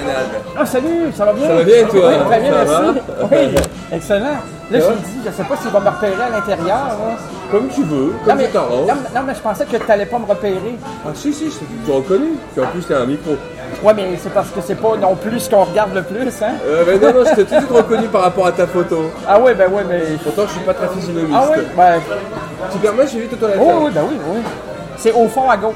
Donald. Ah, salut, ça va bien? Ça va bien, toi? Oui, très bien, Ça merci. va? Oui, excellent. Là, je me dis, je sais pas s'il va me repérer à l'intérieur. Là. Comme tu veux, Non, comme mais, tu t'arranges. non, mais je pensais que tu n'allais pas me repérer. Ah si, je t'ai reconnu. Puis en plus, t'as un micro. Oui, mais c'est parce que c'est pas non plus ce qu'on regarde le plus, hein? Mais non, je t'ai tout de suite reconnu par rapport à ta photo. Ah oui, ben oui, mais... Pourtant, je suis pas très physionomiste. Ah oui? Ben... Tu permets, j'ai vu tout à l'heure. Oh, oui, ben oui, oui. C'est au fond à gauche.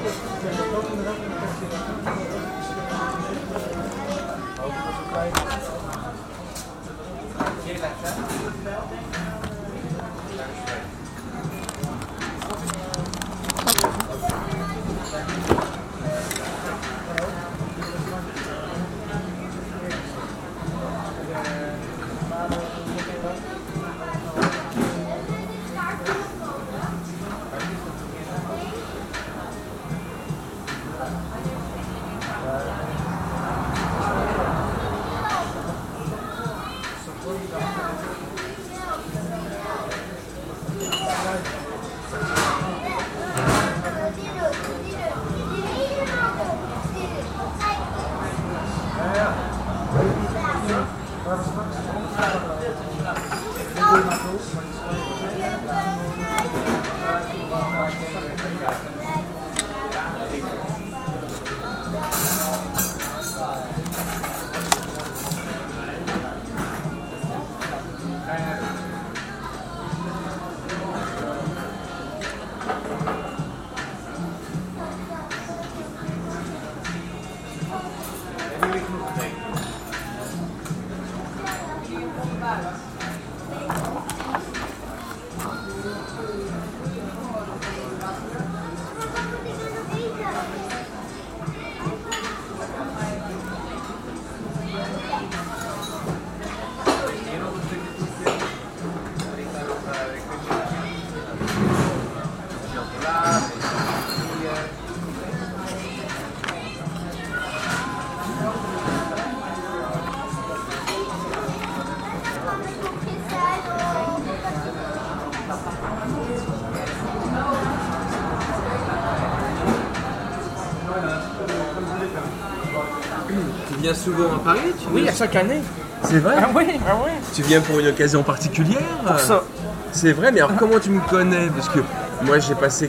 Tu viens souvent à Paris? Oui, à chaque année. C'est vrai? Ah oui, ah oui. Tu viens pour une occasion particulière? Pour ça. C'est vrai, mais alors comment tu me connais? Parce que moi j'ai passé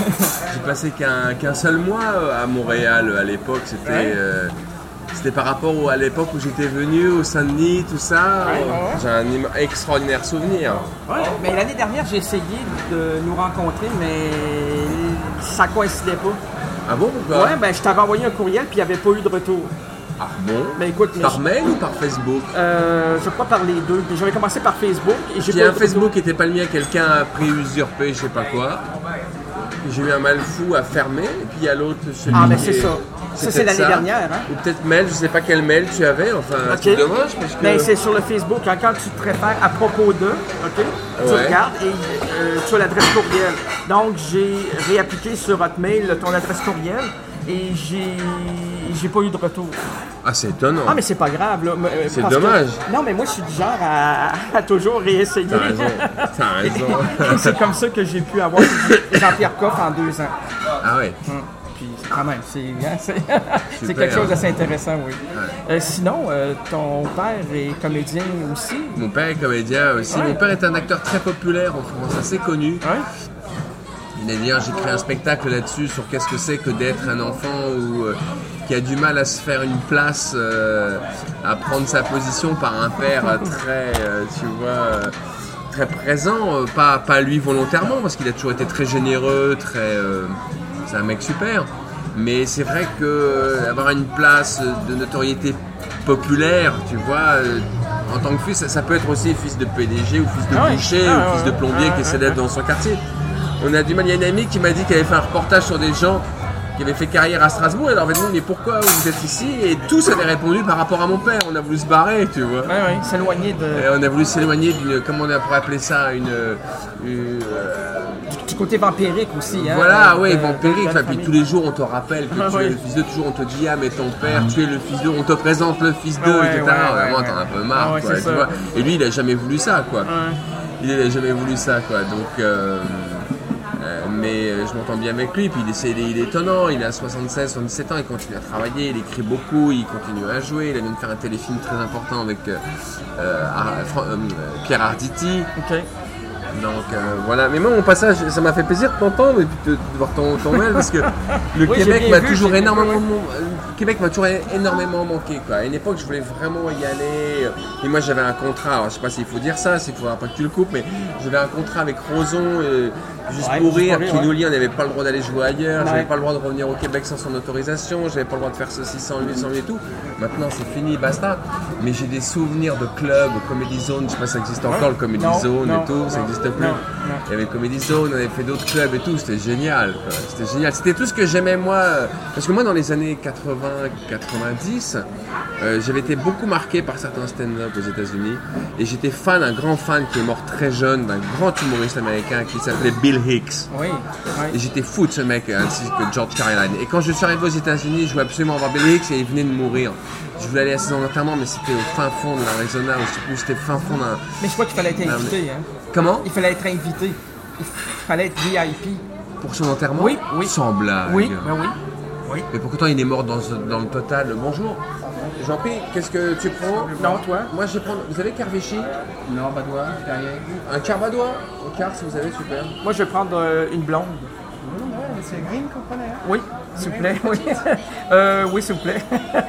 qu'un seul mois à Montréal à l'époque. C'était par rapport à l'époque où j'étais venu au Saint-Denis, tout ça. J'ai un extraordinaire souvenir. Ouais, mais l'année dernière, j'ai essayé de nous rencontrer, mais ça coïncidait pas. Ah bon, pourquoi? Ouais, ben je t'avais envoyé un courriel puis il n'y avait pas eu de retour. Ah bon? Ben écoute, Par mail ou par Facebook? Je crois par les deux. J'avais commencé par Facebook et j'ai J'ai pas eu un de Facebook retour. qui n'était pas le mien, quelqu'un a pris usurpé, je sais pas quoi. J'ai eu un mal fou à fermer, et puis il y a l'autre, celui Ah, ben qui c'est est- ça. Ça, c'est peut-être l'année ça. dernière, hein? Ou peut-être mail, je sais pas quel mail tu avais, enfin, Ok. c'est dommage parce que... Ben, c'est sur le Facebook. Quand tu te réfères à propos de, OK? Tu Ouais. regardes et tu as l'adresse courriel. Donc, j'ai réappliqué sur Hotmail ton adresse courriel et j'ai pas eu de retour. Ah, c'est étonnant. Ah, mais c'est pas grave, là. C'est parce que- dommage. Non, mais moi, je suis du genre à toujours réessayer. T'as raison, t'as raison. Et c'est comme ça que j'ai pu avoir Jean-Pierre Coff en 2 ans. Ah ouais. Puis quand même, c'est Super. quelque chose d'assez intéressant, oui. Sinon, ton père est comédien aussi? Mon père est comédien aussi. Ouais. Mon père est un acteur très populaire en France, assez connu. Ouais. D'ailleurs, j'ai créé un spectacle là-dessus sur qu'est-ce que c'est que d'être un enfant qui a du mal à se faire une place, à prendre sa position par un père très, tu vois, très présent, pas lui volontairement, parce qu'il a toujours été très généreux, c'est un mec super. Mais c'est vrai que avoir une place de notoriété populaire, tu vois, en tant que fils, ça peut être aussi fils de PDG ou fils de Ah ouais. boucher Ah ou ouais, fils de ouais. plombier qui essaie d'être dans son quartier. On a du mal. Il y a une amie qui m'a dit qu'elle avait fait un reportage sur des gens qui avaient fait carrière à Strasbourg. Et elle leur avait demandé mais pourquoi vous êtes ici? Et tous avaient répondu par rapport à mon père. On a voulu se barrer, tu vois. Ouais, ouais, s'éloigner de... Et on a voulu s'éloigner d'une, comment on pourrait appeler ça, du côté vampirique aussi, hein? voilà, de- ouais, de vampirique. la Enfin, puis famille. tous les jours on te rappelle que tu Ouais. es le fils d'eux. Toujours on te dit ah mais ton père, tu es le fils d'eux. On te présente le fils d'eux, Ouais, etc. ouais, Vraiment ouais, t'en as un peu ouais. marre, Ah ouais, quoi, c'est tu ça. vois. Et lui il a jamais voulu ça, quoi. Ouais. Il a jamais voulu ça, quoi. Donc mais je m'entends bien avec lui, puis il est étonnant, il a 76, 77 ans, il continue à travailler, il écrit beaucoup, il continue à jouer, il vient de faire un téléfilm très important avec Pierre Arditi. Ok. Donc voilà, mais moi mon passage, ça m'a fait plaisir de t'entendre et puis de voir ton mail parce que le Québec m'a toujours énormément manqué quoi. À une époque je voulais vraiment y aller et moi j'avais un contrat, alors je sais pas s'il faut dire ça, s'il faudra pas que tu le coupes, mais j'avais un contrat avec Roson juste pour rire, qui nous lie, on n'avait pas le droit d'aller jouer ailleurs, j'avais pas le droit de revenir au Québec sans son autorisation, j'avais pas le droit de faire ceci sans lui et tout. Maintenant c'est fini, basta. Mais j'ai des souvenirs de clubs, Comedy Zone, je sais pas si ça existe encore le Comedy Zone et tout, ça n'existe plus. Il y avait Comedy Zone, on avait fait d'autres clubs et tout, c'était génial quoi. C'était génial. C'était tout ce que j'aimais moi, parce que moi dans les années 80-90, j'avais été beaucoup marqué par certains stand-up aux États-Unis et j'étais un grand fan qui est mort très jeune d'un grand humoriste américain qui s'appelait Bill Hicks. Oui. Et j'étais fou de ce mec ainsi que George Carlin. Et quand je suis arrivé aux États-Unis, je voulais absolument voir Bill Hicks et il venait de mourir. Je voulais aller à son enterrement, mais c'était au fin fond de l'Arizona, ou je sais plus, c'était fin fond d'un. Mais je crois qu'il fallait être invité. Hein. Comment? Il fallait être invité. Il fallait être VIP. Pour son enterrement? Oui. Sans blague. Oui. Mais pourtant il est mort dans le total. Bonjour. Jean-Pierre, qu'est-ce que tu prends? Non, toi? Moi je vais prendre. Vous avez Carvéchy? Non, badois, derrière. Un Carbadois? Un car si vous avez, super. Moi je vais prendre une blonde. C'est green qu'on prenait, hein? Oui, s'il vous plaît. Oui, oui s'il vous plaît.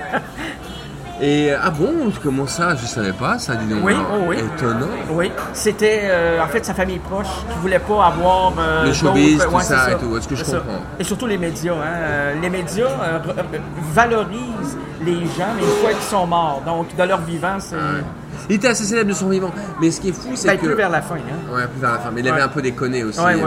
Et ah bon, comment ça? Je savais pas ça, dis donc. Oui. Étonnant. Oui, c'était en fait sa famille proche qui voulait pas avoir le showbiz, tout ouais, ça et tout. Est-ce que je comprends? Et surtout les médias. Hein. Les médias valorisent les gens, mais une fois qu'ils sont morts. Donc de leur vivant, c'est. Il était assez célèbre de son vivant. Mais ce qui est fou, c'est que. Plus vers la fin. Hein. Ouais, plus vers la fin. Mais il avait un peu déconné aussi. Oui.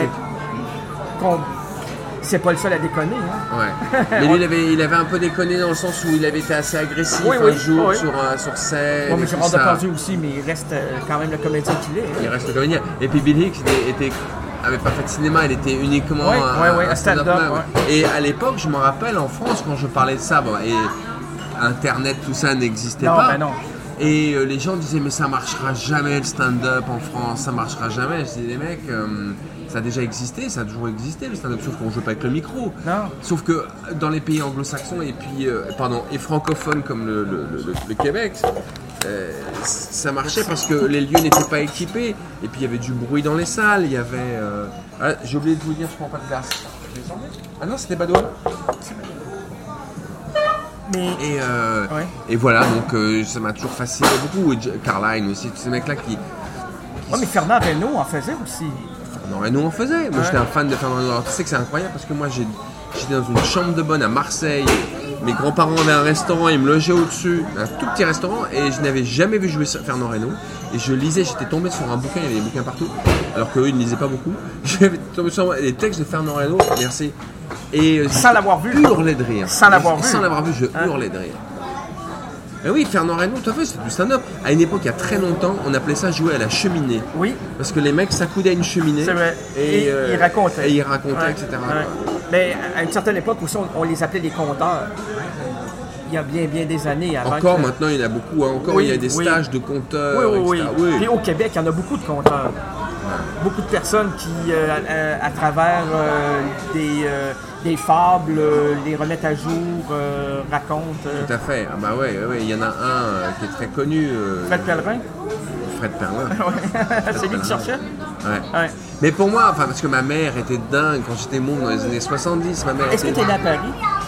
C'est pas le seul à déconner. Hein. Ouais. Mais lui, il avait un peu déconné dans le sens où il avait été assez agressif un jour sur scène. Bon, mais Gérard Depardieu aussi, mais il reste quand même le comédien qu'il est. Hein. Il reste le comédien. Et puis Bill Hicks avait pas fait de cinéma, il était uniquement un stand-up. Et à l'époque, je me rappelle en France, quand je parlais de ça, et Internet, tout ça n'existait pas. Ben non. Et les gens disaient mais ça marchera jamais le stand-up en France, ça marchera jamais. Je dis les mecs, ça a déjà existé, ça a toujours existé le stand-up, sauf qu'on joue pas avec le micro. Non. Sauf que dans les pays anglo-saxons et francophones comme le Québec, ça marchait parce que les lieux n'étaient pas équipés et puis il y avait du bruit dans les salles, il y avait. J'ai oublié de vous dire, je prends pas de glace. Ah non, c'était Badois. Et voilà, donc ça m'a toujours fasciné beaucoup. Et Carlin aussi, tous ces mecs-là qui mais Fernand Reynaud en faisait aussi. Fernand Reynaud en faisait. Moi j'étais un fan de Fernand Reynaud. Alors tu sais que c'est incroyable parce que moi j'étais dans une chambre de bonne à Marseille. Mes grands-parents avaient un restaurant, ils me logeaient au-dessus, un tout petit restaurant, et je n'avais jamais vu jouer Fernand Reynaud. Et je lisais, j'étais tombé sur un bouquin, il y avait des bouquins partout, alors qu'eux ils ne lisaient pas beaucoup. J'avais tombé sur les textes de Fernand Reynaud, merci. Et sans l'avoir vu. Hurlais de rire. Sans l'avoir vu, je hurlais de rire. Mais oui, Fernand Reynaud, tout à fait, c'est du stand-up. À une époque, il y a très longtemps, on appelait ça jouer à la cheminée. Oui. Parce que les mecs s'accoudaient à une cheminée. C'est vrai. Et ils racontaient. Etc. Ouais. Mais à une certaine époque aussi, on les appelait les conteurs. Il y a bien des années avant. Encore maintenant, il y en a beaucoup. Hein. Encore, il y a des stages de conteurs, etc. Oui. Puis au Québec, il y en a beaucoup de conteurs. Beaucoup de personnes qui, à travers des fables, les remettent à jour, racontent. Tout à fait. Ah bah ouais, il y en a un qui est très connu. Fred Pellerin. Fred Pellerin. C'est lui qui cherchait? Ouais. Mais pour moi, parce que ma mère était dingue quand j'étais môme dans les années 70. Est-ce que tu es né à Paris?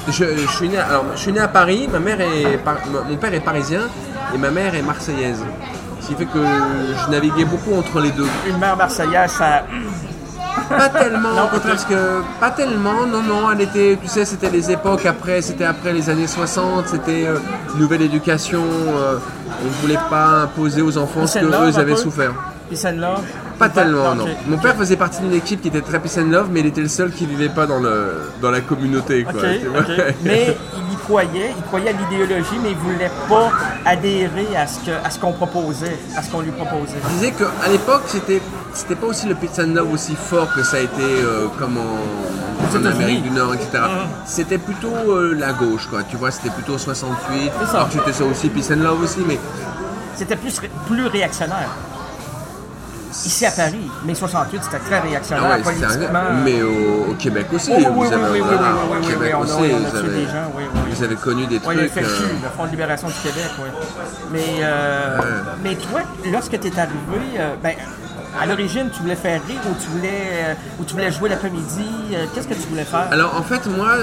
Je suis né à Paris. Mon père est parisien et ma mère est marseillaise. Ce qui fait que je naviguais beaucoup entre les deux. Une mère marseillaise, ça... Pas tellement, parce que pas tellement, non, elle était, tu sais, c'était les époques après les années 60, c'était nouvelle éducation, on ne voulait pas imposer aux enfants ce qu'eux avaient souffert. Peace and love? Pas tellement, non. Mon père faisait partie d'une équipe qui était très peace and love, mais il était le seul qui vivait pas dans la communauté, quoi. Mais il croyait à l'idéologie, mais il voulait pas adhérer à ce qu'on proposait, à ce qu'on lui proposait. Je disais qu'à l'époque, c'était pas aussi le peace and love aussi fort que ça a été comme en Amérique du Nord, etc. C'était plutôt la gauche, quoi. Tu vois, c'était plutôt 68. Alors c'était ça aussi, peace and love aussi, mais c'était plus réactionnaire. Ici à Paris, mai 68, c'était très réactionnaire Ah ouais, politiquement. mais au Québec aussi. Oui, vous avez, oui, au Québec on a aussi, tué vous des avez, gens, oui. vous avez connu des Oui, trucs. le FLQ, le Front de libération du Québec, oui. Mais toi, lorsque tu es arrivé, à l'origine, tu voulais faire rire ou tu voulais jouer l'après-midi? Qu'est-ce que tu voulais faire? Alors en fait, moi,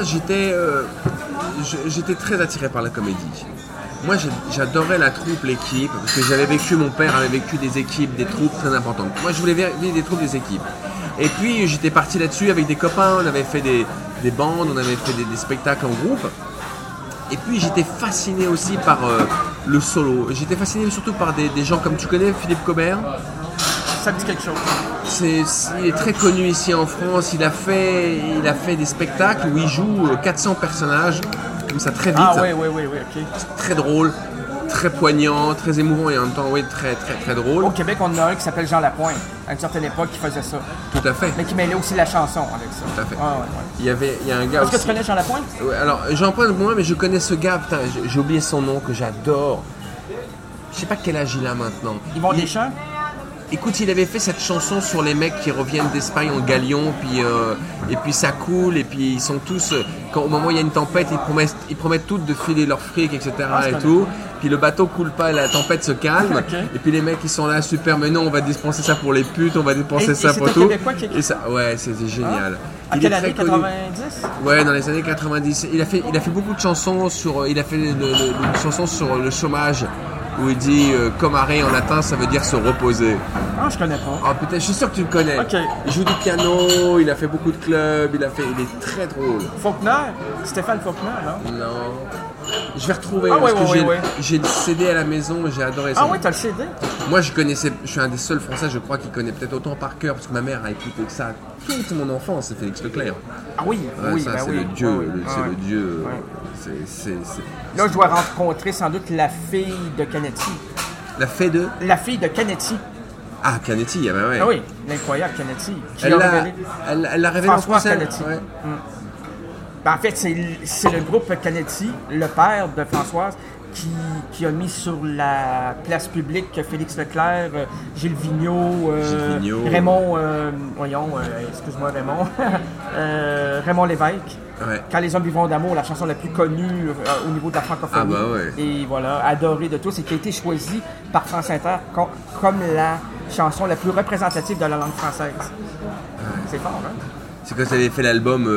j'étais très attiré par la comédie. Moi, j'adorais la troupe, l'équipe, parce que mon père avait vécu des équipes, des troupes très importantes. Moi, je voulais vivre des troupes, des équipes. Et puis, j'étais parti là-dessus avec des copains, on avait fait des bandes, on avait fait des spectacles en groupe. Et puis, j'étais fasciné aussi par le solo. J'étais fasciné surtout par des gens comme tu connais, Philippe Cobert. Ça me dit quelque chose. Il est très connu ici en France. Il a fait des spectacles où il joue 400 personnages, comme ça, très vite. Ah oui, ok. C'est très drôle, très poignant, très émouvant et en même temps, oui, très, très, très drôle. Au Québec, on en a un qui s'appelle Jean Lapointe, à une certaine époque, qui faisait ça. Tout à fait. Mais qui mêlait aussi la chanson avec ça. Tout à fait. Ah, Il y a un gars Est-ce que aussi. tu connais Jean Lapointe? Ouais, alors, j'en prends moins, mais je connais ce gars, putain, j'ai oublié son nom, que j'adore. Je sais pas quel âge il a maintenant. Yvon Deschamps? Écoute, il avait fait cette chanson sur les mecs qui reviennent d'Espagne en galion, et puis ça coule, et puis ils sont tous, au moment où il y a une tempête, ils promettent toutes de filer leur fric, etc. et tout. Puis le bateau coule pas, la tempête se calme, Okay. Et puis les mecs ils sont là, super, mais non, on va dépenser ça pour les putes, on va dépenser ça et pour c'est un tout. Québécois qui écrit Et ça, ouais, c'était génial. À Il quelle est très année? connu. 90? Ouais, dans les années 90. Il a fait beaucoup de chansons il a fait une chanson sur le chômage, où il dit comme arrêt en latin, ça veut dire se reposer. Ah, je connais pas. Ah, peut-être, je suis sûr que tu le connais. Ok. Il joue du piano, il a fait beaucoup de clubs, il est très drôle. Faulkner? Stéphane Faulkner, non? Non. Je vais retrouver, Ah, parce ouais, que ouais. j'ai le CD à la maison, j'ai adoré ça. Ah oui, t'as le CD? Moi, je suis un des seuls Français, je crois, qui connaît peut-être autant par cœur, parce que ma mère a écouté ça toute mon enfance, c'est Félix Leclerc. Ah oui, Ouais, oui, ça, ben c'est oui. le dieu, Ouais, c'est ouais. le dieu. Ouais. C'est- Là, je dois rencontrer sans doute la fille de Canetti. La fée de... La fille de Canetti. Ah, Canetti, ah bah ouais. Ah oui, l'incroyable Canetti. Qui Elle a l'a révélé. elle l'a révélé en François français. Canetti. Ouais. Ben, en fait, c'est le groupe Canetti, le père de Françoise, qui a mis sur la place publique Félix Leclerc, Gilles Vigneault, Gilles Vigneault. Raymond, excuse-moi Raymond, Raymond Lévesque. Ouais. Quand les hommes vivront d'amour, la chanson la plus connue au niveau de la francophonie. Ah bah ouais. Et voilà, adorée de tous, et qui a été choisie par France Inter comme la chanson la plus représentative de la langue française. Ouais. C'est fort, hein? C'est quand elle avait fait l'album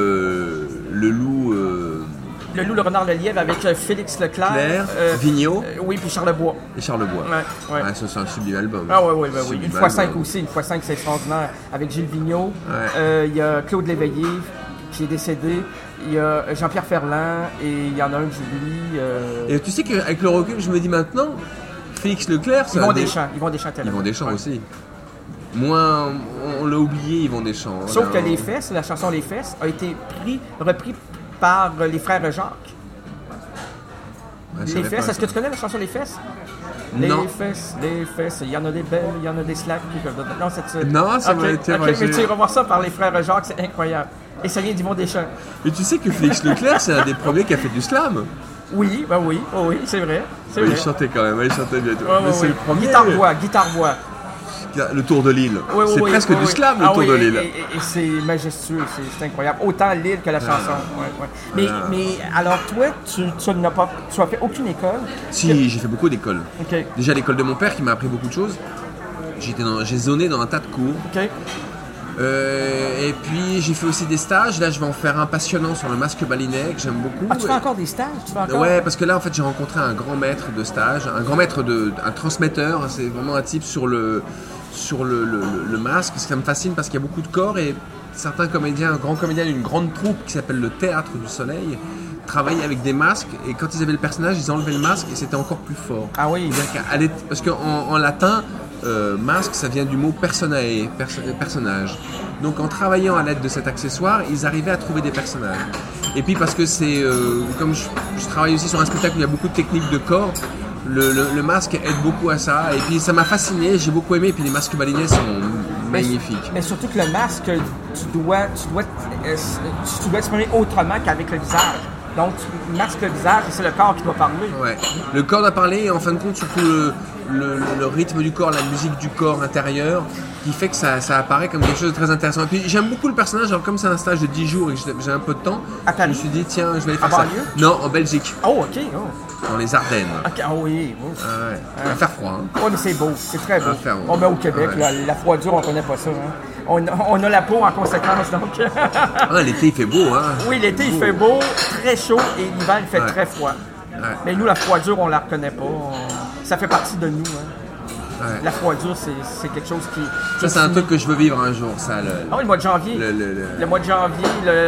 Le Loup... Le Loup, le Renard, le Lièvre avec Félix Leclerc. Claire, Vigneault Oui, puis Charlebois. et Charlebois. Ouais. Ah, ça, c'est un sublime album. Ah oui, ben oui. Sublime Une fois album. 5 aussi, une fois 5 c'est extraordinaire. Avec Gilles Vigneault, Ouais. il y a Claude Léveillé qui est décédé, il y a Jean-Pierre Ferland et il y en a un que j'oublie. Et tu sais qu'avec le recul, je me dis maintenant, Félix Leclerc, c'est Yvon Deschamps tellement. Yvon Deschamps aussi. Moins, on l'a oublié, Yvon Deschamps. Sauf que Là, Les Fesses, la chanson Les Fesses, a été repris par les frères Jacques. ouais, ça Les avait Fesses, pas- est-ce que tu connais la chanson Les Fesses? Non. Les fesses, il y en a des belles, il y en a des slaps. Non, Non, ça Ok, m'a été- ok, moi, mais j'ai- tu iras voir ça par les frères Jacques, c'est incroyable. Et ça vient d'Yvon Deschamps. Mais tu sais que Félix Leclerc, c'est un des premiers qui a fait du slam. Oui, ben oui, oh oui, c'est vrai. C'est Ouais, vrai. il chantait quand même, il chantait bien. Ouais, Mais ouais, c'est ouais. le premier. Guitare-voix. Le Tour de l'île. Ouais, C'est ouais, presque ouais, du ouais. slam, le Ah Tour oui, de l'île. Et c'est majestueux, c'est incroyable. Autant l'île que la chanson. Ouais. Mais alors, toi, tu as fait aucune école. Si, j'ai fait beaucoup d'écoles. OK. Déjà l'école de mon père qui m'a appris beaucoup de choses. J'ai zoné dans un tas de cours. OK. Et puis j'ai fait aussi des stages. Là, je vais en faire un passionnant sur le masque balinais que j'aime beaucoup. Ah, tu fais encore des stages? Tu fais encore... Ouais, parce que là, en fait, j'ai rencontré un grand maître de stage, un transmetteur. C'est vraiment un type sur le masque. Ça me fascine parce qu'il y a beaucoup de corps et certains comédiens, un grand comédien d'une grande troupe qui s'appelle le Théâtre du Soleil, travaillaient avec des masques et quand ils avaient le personnage, ils enlevaient le masque et c'était encore plus fort. Ah oui. Parce qu'en latin, masque, ça vient du mot personae, personnage. Donc en travaillant à l'aide de cet accessoire, ils arrivaient à trouver des personnages. Et puis parce que c'est, comme je travaille aussi sur un spectacle où il y a beaucoup de techniques de corps, le masque aide beaucoup à ça. Et puis ça m'a fasciné, j'ai beaucoup aimé. Et puis les masques balinais sont magnifiques. Mais surtout que le masque, tu dois exprimer autrement qu'avec le visage. Donc, tu masques le visage et c'est le corps qui doit parler. Ouais. Le corps doit parler et en fin de compte, surtout le rythme du corps, la musique du corps intérieur, qui fait que ça apparaît comme quelque chose de très intéressant. Et puis j'aime beaucoup le personnage, alors comme c'est un stage de 10 jours et que j'ai un peu de temps, je me suis dit tiens, je vais aller faire ça. Non, en Belgique. Oh, ok. Dans les Ardennes. Ok, oui. Ça va faire froid. Hein. Oh, mais c'est beau, c'est très beau. On met au Québec, la froidure, on connaît pas ça. Hein. On a la peau en conséquence, donc. L'été, il fait beau. Hein. Oui, l'été, il fait beau, très chaud, et l'hiver, il fait très froid. Ouais. Mais nous, la froidure, on la reconnaît pas. Ça fait partie de nous. Hein. Ouais. La froidure, c'est quelque chose qui... Ça, c'est un truc que je veux vivre un jour, ça. Le mois de janvier. Le mois de janvier,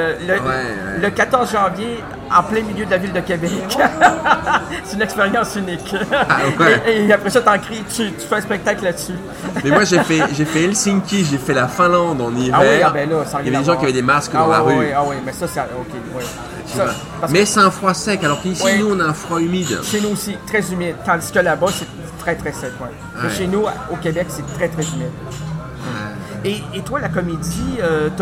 le 14 janvier, en plein milieu de la ville de Québec. C'est une expérience unique. Et après ça, t'en cries, tu fais un spectacle là-dessus. Mais moi, j'ai fait Helsinki, j'ai fait la Finlande en hiver. Là, il y avait des gens qui avaient des masques dans la rue. Oui, mais ça, c'est... OK, mais c'est un froid sec, alors qu'ici, nous, on a un froid humide. Chez nous aussi, très humide. Tandis que là-bas, c'est très, très sec. Mais chez nous, au Québec, c'est très, très humide. Et toi, la comédie,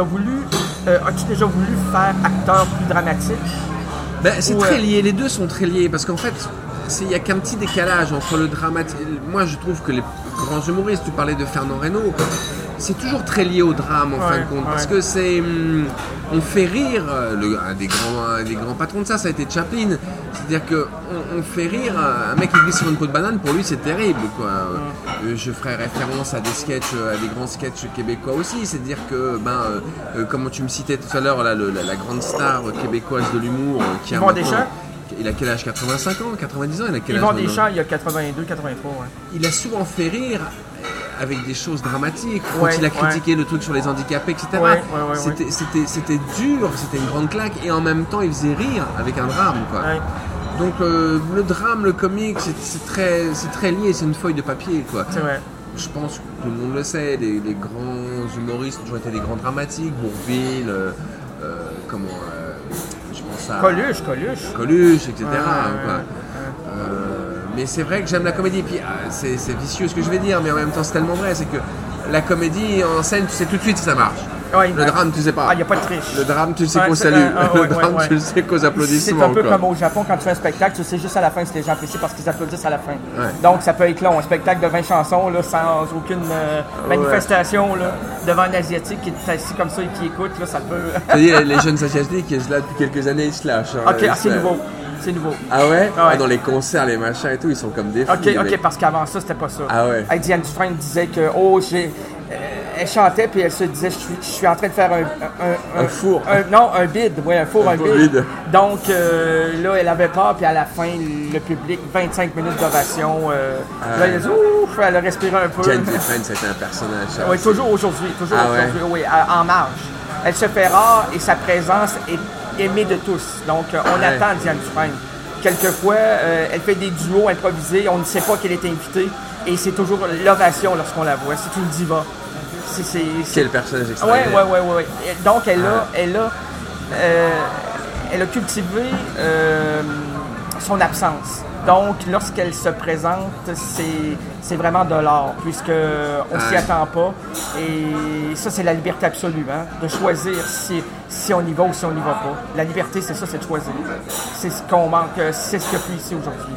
as-tu déjà voulu faire acteur plus dramatique? C'est très lié, les deux sont très liés, parce qu'en fait, il n'y a qu'un petit décalage entre le dramatique. Moi, je trouve que les grands humoristes, tu parlais de Fernand Reynaud, c'est toujours très lié au drame en fin de compte, parce que on fait rire, un des grands patrons de ça a été Chaplin, c'est-à-dire qu'on fait rire, un mec qui glisse sur une peau de banane, pour lui c'est terrible, quoi. Je ferai référence à des sketchs, à des grands sketchs québécois aussi, c'est-à-dire que, comme tu me citais tout à l'heure, la grande star québécoise de l'humour, qui a il a quel âge? 85 ans? 90 ans? Il a quel âge? Yvon Deschamps, il a 82, 83, Il a souvent fait rire avec des choses dramatiques, quand il a critiqué le truc sur les handicapés, etc. C'était dur, c'était une grande claque, et en même temps il faisait rire avec un drame, quoi. Donc le drame, le comique, c'est très lié, c'est une feuille de papier, quoi. C'est vrai. Je pense que tout le monde le sait, les grands humoristes ont toujours été des grands dramatiques, Bourvil, je pense à... Coluche, etc. Mais c'est vrai que j'aime la comédie, puis c'est vicieux ce que je vais dire, mais en même temps c'est tellement vrai, c'est que la comédie en scène, tu sais tout de suite si ça marche. Le drame, tu sais pas. Il n'y a pas de triche. Le drame, tu sais qu'au salut. Le drame, tu le sais qu'aux applaudissements. C'est un peu comme au Japon, quand tu fais un spectacle, tu sais juste à la fin si les gens apprécient parce qu'ils applaudissent à la fin. Donc ça peut être long, un spectacle de 20 chansons là, sans aucune manifestation là, devant un Asiatique qui est assis comme ça et qui écoute, là, ça peut... Tu dis, les jeunes Asiatiques qui sont là depuis quelques années, ils se lâchent. Ok, c'est nouveau. C'est nouveau. Ah ouais? Dans les concerts, les machins et tout, ils sont comme des fous. Ok, parce qu'avant ça, c'était pas ça. Ah ouais? Diane Dufresne disait que, elle chantait puis elle se disait je suis en train de faire un four. Un bide, un four, un bide. Donc là, elle avait peur, puis à la fin, le public, 25 minutes d'ovation. Là, elle a dit ouf, elle a respiré un peu. Diane Dufresne, c'était un personnage. Oui, toujours aujourd'hui. Oui, en marge. Elle se fait rare et sa présence est aimée de tous. Donc, on attend Diane Dufresne. Quelquefois, elle fait des duos improvisés, on ne sait pas qu'elle est invitée, et c'est toujours l'ovation lorsqu'on la voit. C'est une diva. Quel personnage extraordinaire. Oui. Donc, elle a cultivé son absence. Donc, lorsqu'elle se présente, c'est vraiment de l'art, puisqu'on s'y attend pas. Et ça, c'est la liberté absolue, de choisir si on y va ou si on n'y va pas. La liberté, c'est ça, c'est de choisir. C'est ce qu'on manque, c'est ce qu'il y a plus ici aujourd'hui.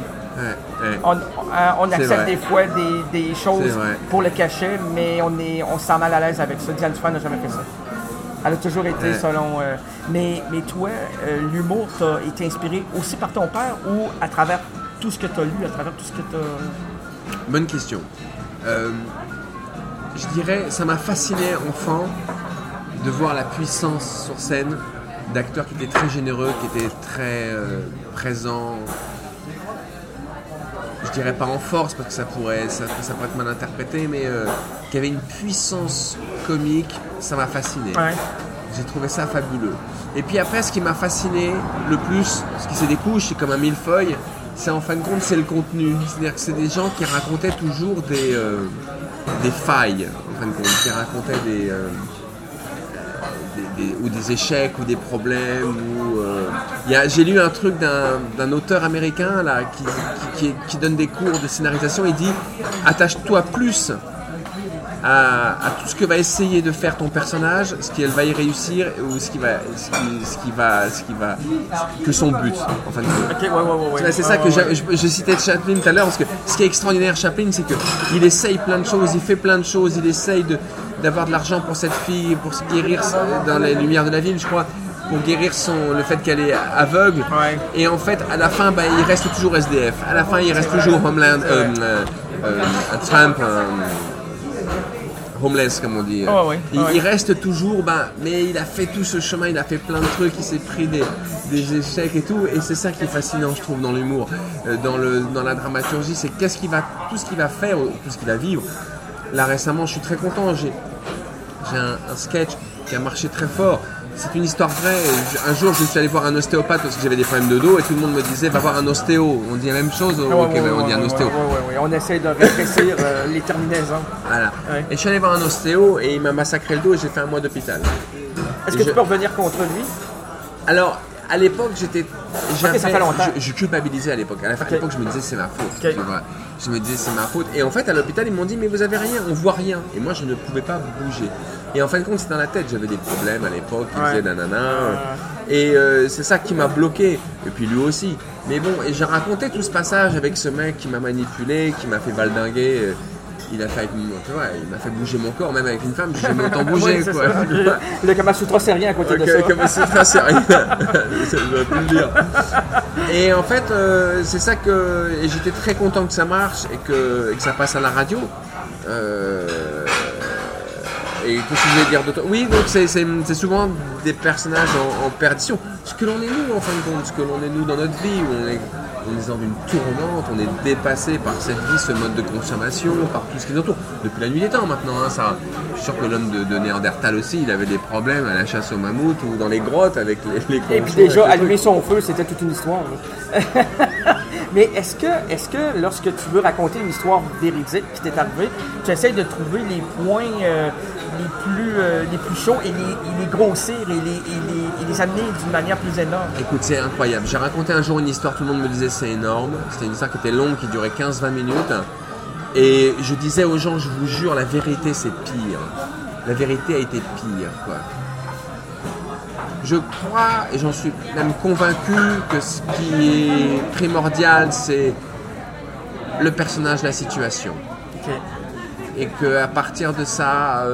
On accepte des fois des choses pour le cachet, mais on se sent mal à l'aise avec ça. Diane Dufresne n'a jamais fait ça. Elle a toujours été selon... Mais toi, l'humour t'a été inspiré aussi par ton père ou à travers tout ce que tu as lu, à travers tout ce que tu as... Bonne question. Je dirais, ça m'a fasciné enfant de voir la puissance sur scène d'acteurs qui étaient très généreux, qui étaient très présents. Je dirais pas en force parce que ça pourrait être mal interprété, mais qui avait une puissance comique, ça m'a fasciné. J'ai trouvé ça fabuleux. Et puis après, ce qui m'a fasciné le plus, parce que c'est des couches, c'est comme un millefeuille, c'est en fin de compte, c'est le contenu. C'est-à-dire que c'est des gens qui racontaient toujours des failles, en fin de compte, qui racontaient ou des échecs ou des problèmes. J'ai lu un truc d'un auteur américain là, qui donne des cours de scénarisation. Il dit « Attache-toi plus à tout ce que va essayer de faire ton personnage, ce qu'elle va y réussir ou que son but. En fin de compte. Ok, ouais. C'est ça que je citais Chaplin tout à l'heure, parce que ce qui est extraordinaire Chaplin, c'est que il essaye plein de choses, il fait plein de choses, il essaye d'avoir de l'argent pour cette fille, pour se guérir dans les lumières de la ville, je crois, pour guérir le fait qu'elle est aveugle. Ouais. Et en fait, à la fin, il reste toujours SDF. À la fin, il reste toujours Homeland, un Trump, homeless comme on dit. Il reste toujours, mais il a fait tout ce chemin, il a fait plein de trucs, il s'est pris des échecs et tout, et c'est ça qui est fascinant, je trouve, dans l'humour, dans la dramaturgie, c'est tout ce qu'il va faire, tout ce qu'il va vivre. Là récemment, je suis très content, j'ai un sketch qui a marché très fort. C'est une histoire vraie. Un jour, je suis allé voir un ostéopathe parce que j'avais des problèmes de dos et tout le monde me disait va voir un ostéo. On dit la même chose au Québec, on dit un ostéo. On essaie de rétrécir les terminaisons. Voilà. Ouais. Et je suis allé voir un ostéo et il m'a massacré le dos et j'ai fait un mois d'hôpital. Est-ce que tu peux revenir contre lui? Alors, à l'époque, ça fait longtemps. Je culpabilisais à l'époque. À l'époque, je me disais c'est ma faute. Okay. Je me disais c'est ma faute. Et en fait, à l'hôpital, ils m'ont dit mais vous avez rien, on voit rien. Et moi, je ne pouvais pas bouger. Et en fin de compte, c'était dans la tête. J'avais des problèmes à l'époque. Ils disaient nanana. Et c'est ça qui m'a bloqué. Et puis lui aussi. Mais bon, et j'ai raconté tout ce passage avec ce mec qui m'a manipulé, qui m'a fait valdinguer. Il m'a fait bouger mon corps, même avec une femme, j'ai jamais autant bougé. Quoi. Le Kama Sutra, c'est rien à côté de ça. Le Kama Sutra, c'est rien. Je dois plus le dire. Et en fait, c'est ça que. Et j'étais très content que ça marche et que ça passe à la radio. Et qu'est-ce que je voulais dire d'autre ? Oui, donc c'est souvent des personnages en perdition. Ce que l'on est nous, en fin de compte, ce que l'on est nous dans notre vie, où on est dans une tourmente, on est dépassé par cette vie, ce mode de consommation, par tout ce qui nous entoure. Depuis la nuit des temps maintenant, ça, je suis sûr que l'homme de Néandertal aussi, il avait des problèmes à la chasse aux mammouths ou dans les grottes avec les et puis déjà, allumer son feu, c'était toute une histoire. Mais est-ce que lorsque tu veux raconter une histoire véridique qui t'est arrivée, tu essaies de trouver les points les plus chauds et les grossir et les amener d'une manière plus énorme? Écoute, c'est incroyable. J'ai raconté un jour une histoire, tout le monde me disait c'est énorme. C'était une histoire qui était longue, qui durait 15-20 minutes. Et je disais aux gens, je vous jure, la vérité c'est pire. La vérité a été pire, quoi. Je crois, et j'en suis même convaincu, que ce qui est primordial, c'est le personnage, la situation. Okay. Et qu'à partir de ça,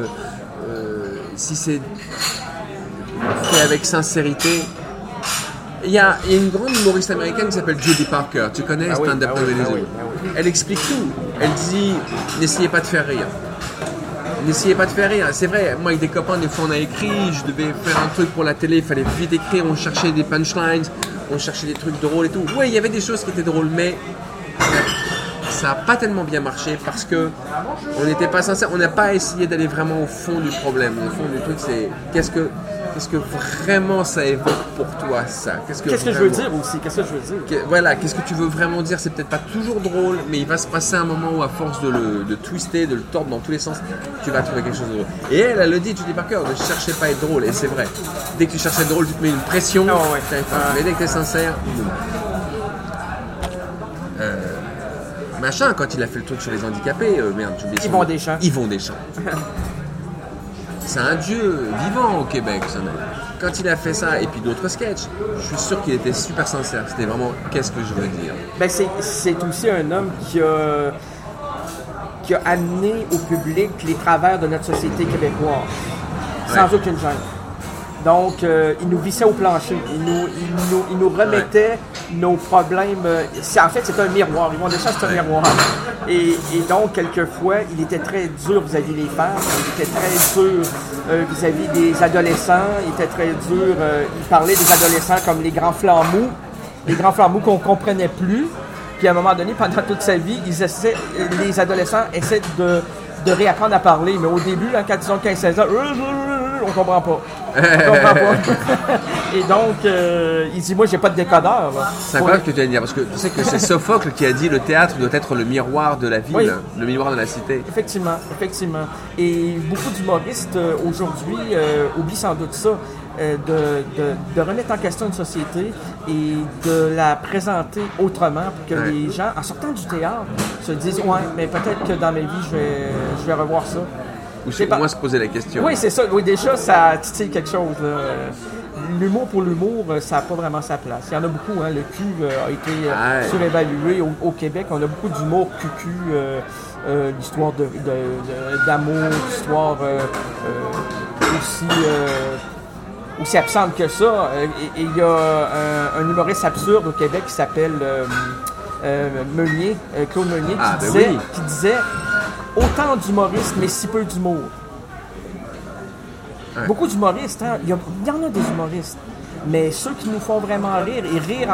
si c'est fait avec sincérité, il y a une grande humoriste américaine qui s'appelle Judy Parker. Tu connais Stand-Up Comedy? Elle explique tout. Elle dit, n'essayez pas de faire rire. N'essayez pas de faire rire. C'est vrai, moi avec des copains, des fois on a écrit, je devais faire un truc pour la télé, il fallait vite écrire, on cherchait des punchlines, on cherchait des trucs drôles et tout. Oui, il y avait des choses qui étaient drôles, mais ça n'a pas tellement bien marché parce que on n'était pas sincère, on n'a pas essayé d'aller vraiment au fond du problème. Au fond du truc, c'est qu'est-ce que vraiment ça évoque pour toi, ça? Qu'est-ce que je veux dire aussi? Qu'est-ce que je veux dire? Voilà, qu'est-ce que tu veux vraiment dire? C'est peut-être pas toujours drôle, mais il va se passer un moment où, à force de twister, de le tordre dans tous les sens, tu vas trouver quelque chose de drôle. Et elle le dit, Judy Parker, ne cherchez pas à être drôle, et c'est vrai. Dès que tu cherches à être drôle, tu te mets une pression, mais dès que tu es sincère, machin, quand il a fait le truc sur les handicapés, merde, j'ai oublié son nom. Yvon Deschamps. C'est un dieu vivant au Québec, ce mec. Quand il a fait ça, et puis d'autres sketchs, je suis sûr qu'il était super sincère. C'était vraiment qu'est-ce que je veux dire. Ben c'est aussi un homme qui a amené au public les travers de notre société québécoise, sans aucune gêne. Donc, il nous vissait au plancher. Il nous remettait nos problèmes. En fait, c'est un miroir. Yvon Deschamps, c'est un miroir. Et donc, quelquefois, il était très dur vis-à-vis des femmes. Il était très dur vis-à-vis des adolescents. Il était très dur. Il parlait des adolescents comme les grands flancs mous. Les grands flancs mous qu'on ne comprenait plus. Puis, à un moment donné, pendant toute sa vie, les adolescents essaient de réapprendre à parler. Mais au début, quand ils ont 15-16 ans, on ne comprend pas. Je comprends pas. Et donc, il dit, moi, j'ai pas de décodeur. Là. C'est incroyable ce que tu viens de dire, parce que tu sais que c'est Sophocle qui a dit le théâtre doit être le miroir de la ville, oui. Le miroir de la cité. Effectivement. Et beaucoup d'humoristes aujourd'hui oublient sans doute ça. De remettre en question une société et de la présenter autrement pour que les gens, en sortant du théâtre, se disent « Ouais, mais peut-être que dans ma vie, je vais revoir ça. » Ou au moins se poser la question. Oui, c'est ça. Oui, déjà, ça titille quelque chose. Là. L'humour pour l'humour, ça n'a pas vraiment sa place. Il y en a beaucoup. Hein. Le cul a été surévalué au Québec. On a beaucoup d'humour cucu, l'histoire d'amour, l'histoire aussi absente que ça. Et il y a un humoriste absurde au Québec qui s'appelle Meunier, Claude Meunier, qui disait autant d'humoristes, mais si peu d'humour. Ouais. Beaucoup d'humoristes, hein? Il y en a des humoristes, mais ceux qui nous font vraiment rire, et rire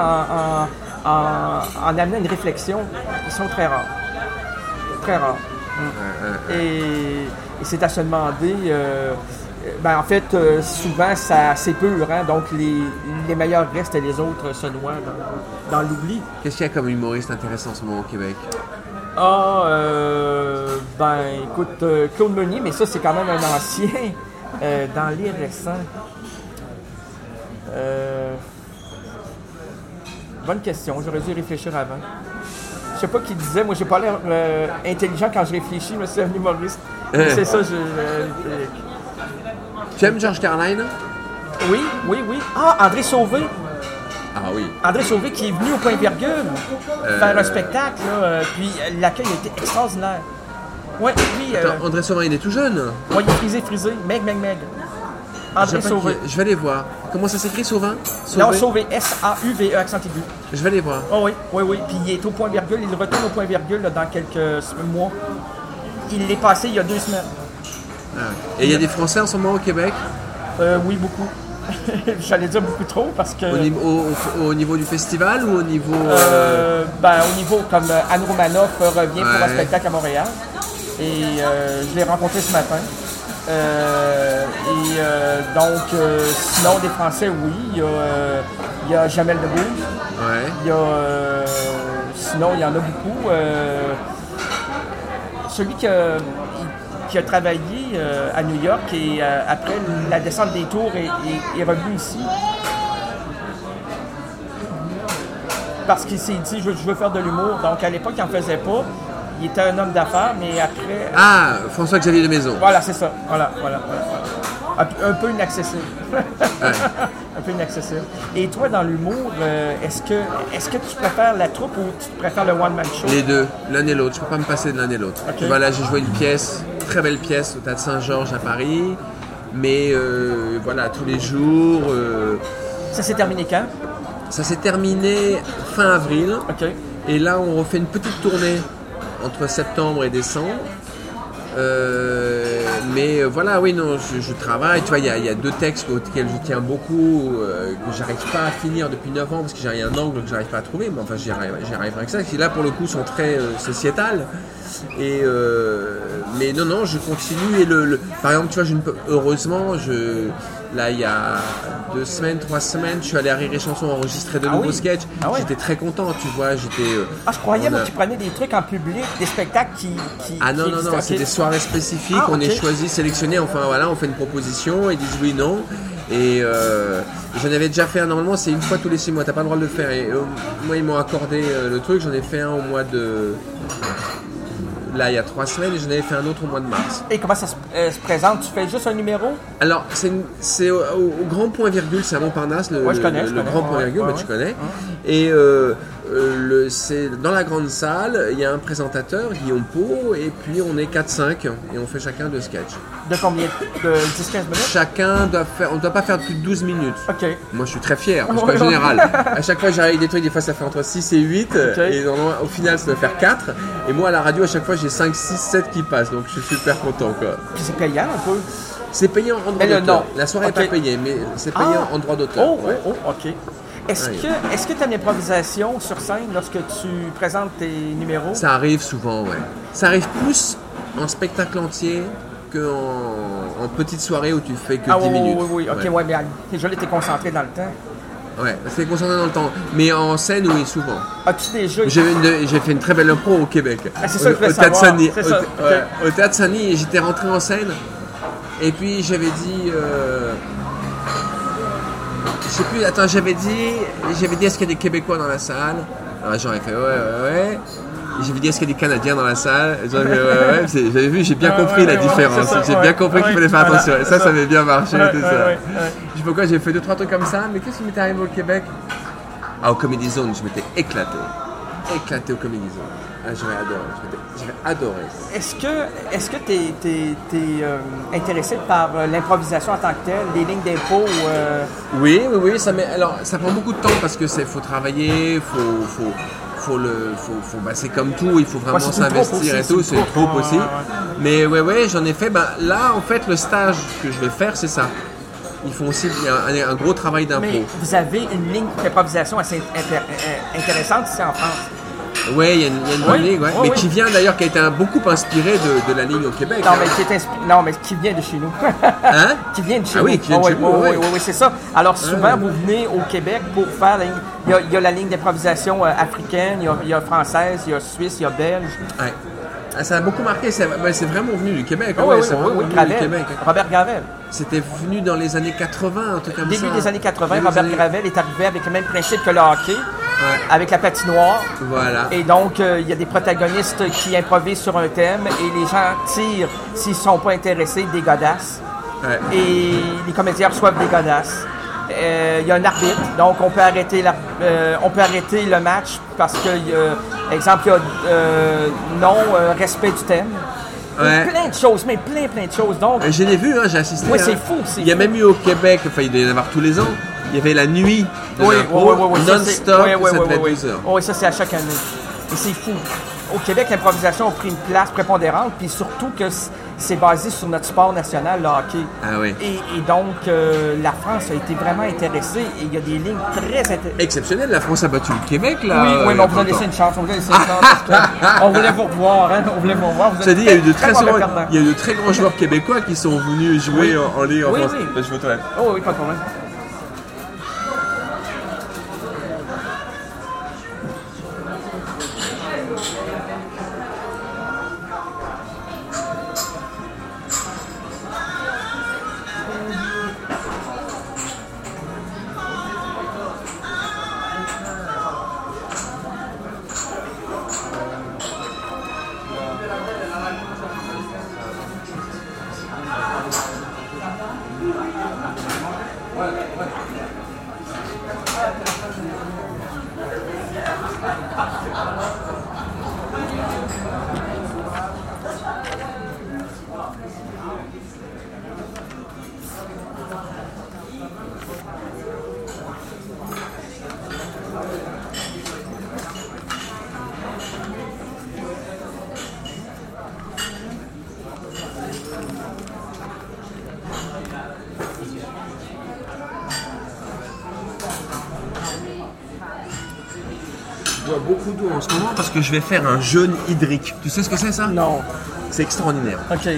en amenant une réflexion, ils sont très rares. Très rares. Et c'est à se demander... en fait, souvent, c'est pur, hein? Donc les meilleurs restent et les autres se noient dans l'oubli. Qu'est-ce qu'il y a comme humoriste intéressant en ce moment au Québec? Écoute, Claude Meunier, mais ça, c'est quand même un ancien. Dans les récents. Bonne question, j'aurais dû réfléchir avant. Je sais pas qui disait, moi j'ai pas l'air intelligent quand je réfléchis, mais c'est un humoriste. C'est ça, Tu aimes George Carlin? Oui. Ah, André Sauvé. Ah oui. André Sauvé qui est venu au Point Virgule faire un spectacle, là, puis l'accueil a été extraordinaire. Oui, puis... André Sauvé, il est tout jeune. Oui, il est frisé. Meg. André Sauvé. Je vais aller voir. Comment ça s'écrit, Sauvin? Non, Sauvé. S-A-U-V-E, accent aigu. Je vais aller voir. Oh, oui. Puis il est au Point Virgule. Il retourne au Point Virgule là, dans quelques mois. Il est passé il y a 2 semaines. Ah. Et il y a des Français en ce moment au Québec? Oui, beaucoup. J'allais dire beaucoup trop parce que... Au niveau du festival ou au niveau... Au niveau comme Anne Romanoff revient pour un spectacle à Montréal. Et je l'ai rencontré ce matin. Donc, sinon, des Français, oui. Il y a Jamel Debbouze. Ouais. Sinon, il y en a beaucoup. Celui qui a travaillé à New York et après la descente des tours est revenu ici. Parce qu'il s'est dit, je veux faire de l'humour. Donc, à l'époque, il n'en faisait pas. Il était un homme d'affaires, mais après... Ah, François-Xavier de Maison. Voilà, c'est ça. Voilà. Un peu inaccessible. Un peu inaccessible. Et toi, dans l'humour, est-ce que tu préfères la troupe ou tu préfères le one-man show? Les deux, l'un et l'autre. Je ne peux pas me passer de l'un et l'autre. Okay. Voilà, j'ai joué une pièce, très belle pièce au Théâtre Saint-Georges à Paris. Mais tous les jours... Ça s'est terminé quand? Ça s'est terminé fin avril. OK. Et là, on refait une petite tournée entre septembre et décembre. Je travaille. Tu vois, il y a 2 textes auxquels je tiens beaucoup, que j'arrive pas à finir depuis 9 ans parce que j'ai un angle que j'arrive pas à trouver. Mais enfin, j'y arriverai avec ça. Qui là, pour le coup, sont très sociétales. Et mais non, je continue. Et par exemple, tu vois, heureusement, là, il y a 2 semaines, 3 semaines, je suis allé à Rire et Chanson enregistrer de nouveaux sketchs. J'étais très content, tu vois. Je croyais que tu prenais des trucs en public, des spectacles qui non, c'est des soirées spécifiques. On est choisi, sélectionné. Enfin, voilà, on fait une proposition, ils disent oui, non. Et j'en avais déjà fait un, normalement, c'est une fois tous les 6 mois. T'as pas le droit de le faire. Et moi, ils m'ont accordé le truc. J'en ai fait un au mois de... Là, il y a 3 semaines, et j'en avais fait un autre au mois de mars. Et comment ça se présente? Tu fais juste un numéro? Alors, c'est au Grand Point Virgule, c'est à Montparnasse, le Grand Point Virgule, tu connais. Et c'est dans la grande salle, il y a un présentateur, Guillaume Pau, et puis on est 4-5, et on fait chacun 2 sketchs. De combien? De 10-15 minutes? Chacun on ne doit pas faire plus de 12 minutes. OK. Moi, je suis très fier, parce qu'en général, à chaque fois, j'arrive avec des trucs, des fois, ça fait entre 6 et 8, et au final, ça doit faire 4. Et moi, à la radio, à chaque fois, j'ai 5, 6, 7 qui passent, donc je suis super content, quoi. Puis c'est payant un peu? C'est payant en droit d'auteur. La soirée n'est pas payée, mais c'est payant en droit d'auteur. OK. Est-ce que tu as une improvisation sur scène lorsque tu présentes tes numéros? Ça arrive souvent, ouais. Ça arrive plus en spectacle entier qu'en petite soirée où tu fais que 10 oui, minutes. oui, ok, ouais, mais déjà, t'es concentré dans le temps. Ouais, c'est concentré dans le temps. Mais en scène, oui, souvent. As-tu déjà... J'ai fait une très belle impro au Québec. C'est ça que je voulais Théâtre savoir. Sony. C'est ça. Au Théâtre Sony, j'étais rentré en scène. Et puis j'avais dit... je sais plus, attends, j'avais dit est-ce qu'il y a des Québécois dans la salle? Alors j'aurais fait ouais. Et j'avais dit est-ce qu'il y a des Canadiens dans la salle? J'aurais fait ouais. J'avais vu, j'ai bien compris la différence. J'ai bien compris qu'il fallait faire attention. Ça avait bien marché. Tout ça. Je sais pas quoi, j'ai fait 2-3 trucs comme ça. Mais qu'est-ce qui m'était arrivé au Québec? Au Comedy Zone, je m'étais éclaté au Comedy Zone. J'avais adoré. Est-ce que t'es intéressé par l'improvisation en tant que telle, les lignes d'impro? Oui, ça prend beaucoup de temps parce que faut travailler, c'est comme tout, il faut vraiment s'investir et tout, c'est trop possible. Mais j'en ai fait. Là, en fait, le stage que je vais faire, c'est ça. Il y a un gros travail d'impro. Mais vous avez une ligne d'improvisation assez intéressante ici en France. Oui, il y a une bonne ligne, mais qui vient d'ailleurs, qui a été beaucoup inspiré de la ligne au Québec. Mais qui vient de chez nous. Hein? Qui vient de chez nous. Oui, qui vient de chez nous. Oui, c'est ça. Alors souvent, vous venez au Québec pour faire il y a la ligne d'improvisation africaine, il y a française, il y a suisse, il y a belge. Ouais. Ça a beaucoup marqué, c'est vraiment venu du Québec. Gravel. Robert Gravel. C'était venu dans les années 80, un truc comme ça. Début des années 80, Robert Gravel est arrivé avec le même principe que le hockey, avec la patinoire. Voilà. Et donc, il y a des protagonistes qui improvisent sur un thème et les gens tirent, s'ils ne sont pas intéressés, des godasses. Ouais. Et les comédiens reçoivent des godasses. Il y a un arbitre, donc on peut arrêter le match parce que, exemple, il y a respect du thème. Plein de choses, mais plein de choses. Donc, je l'ai vu, j'ai assisté. Oui, c'est fou. Il y a même eu au Québec, il doit y en avoir tous les ans, il y avait la nuit de l'impro, non-stop, ça devait 12 heures. Oui, ça c'est à chaque année. Et c'est fou. Au Québec, l'improvisation a pris une place prépondérante, puis surtout que c'est basé sur notre sport national, le hockey. Ah oui. Et donc, la France a été vraiment intéressée et il y a des lignes très exceptionnelles. La France a battu le Québec, là. Oui, mais on vous a laissé une chance. On voulait vous revoir, hein. On voulait vous revoir. Je te dis, il y a eu de très grands joueurs québécois qui sont venus jouer en Ligue en France. Oui. Je veux toi. Oh oui, pas de problème. Je bois beaucoup d'eau en ce moment parce que je vais faire un jeûne hydrique. Tu sais ce que c'est ça? Non. C'est extraordinaire. Ok.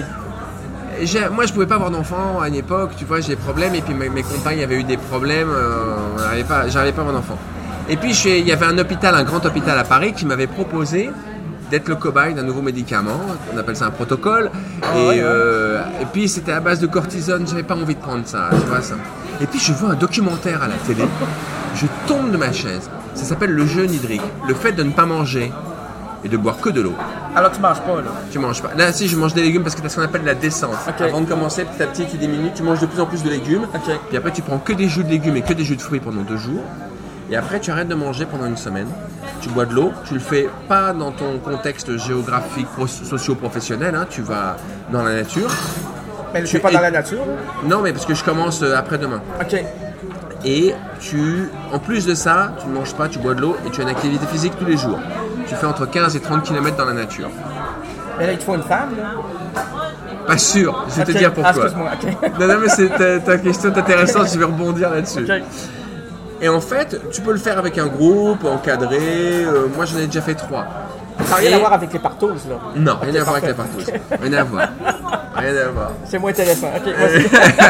Moi, je pouvais pas avoir d'enfant à une époque, tu vois, j'ai des problèmes, et puis mes compagnes avaient eu des problèmes, j'arrivais pas à avoir d'enfant. Et puis, il y avait un grand hôpital à Paris qui m'avait proposé d'être le cobaye d'un nouveau médicament, on appelle ça un protocole, et puis c'était à base de cortisone, j'avais pas envie de prendre ça, tu vois ça. Et puis je vois un documentaire à la télé, je tombe de ma chaise, ça s'appelle le jeûne hydrique, le fait de ne pas manger et de boire que de l'eau. Alors tu manges pas là? Tu manges pas. Là si, je mange des légumes parce que tu as ce qu'on appelle la descente. Okay. Avant de commencer, petit à petit tu diminues, tu manges de plus en plus de légumes, puis après tu prends que des jus de légumes et que des jus de fruits pendant 2 jours. Et après, tu arrêtes de manger pendant 1 semaine. Tu bois de l'eau. Tu le fais pas dans ton contexte géographique, socio-professionnel. Hein, tu vas dans la nature. Mais tu n'es pas dans la nature? Non, mais parce que je commence après-demain. OK. Et en plus de ça, tu ne manges pas, tu bois de l'eau et tu as une activité physique tous les jours. Tu fais entre 15 et 30 km dans la nature. Mais là, il te faut une femme, là? Pas sûr. Je vais te dire pourquoi. Excuse-moi. OK. Non, mais c'est ta question est intéressante. Je vais rebondir là-dessus. OK. Et en fait, tu peux le faire avec un groupe, encadré. Moi, j'en ai déjà fait 3. Ça n'a rien à voir avec les partous, là. Non, rien à voir avec les partous. Rien à voir. Rien à voir. C'est moins intéressant. OK, vas-y.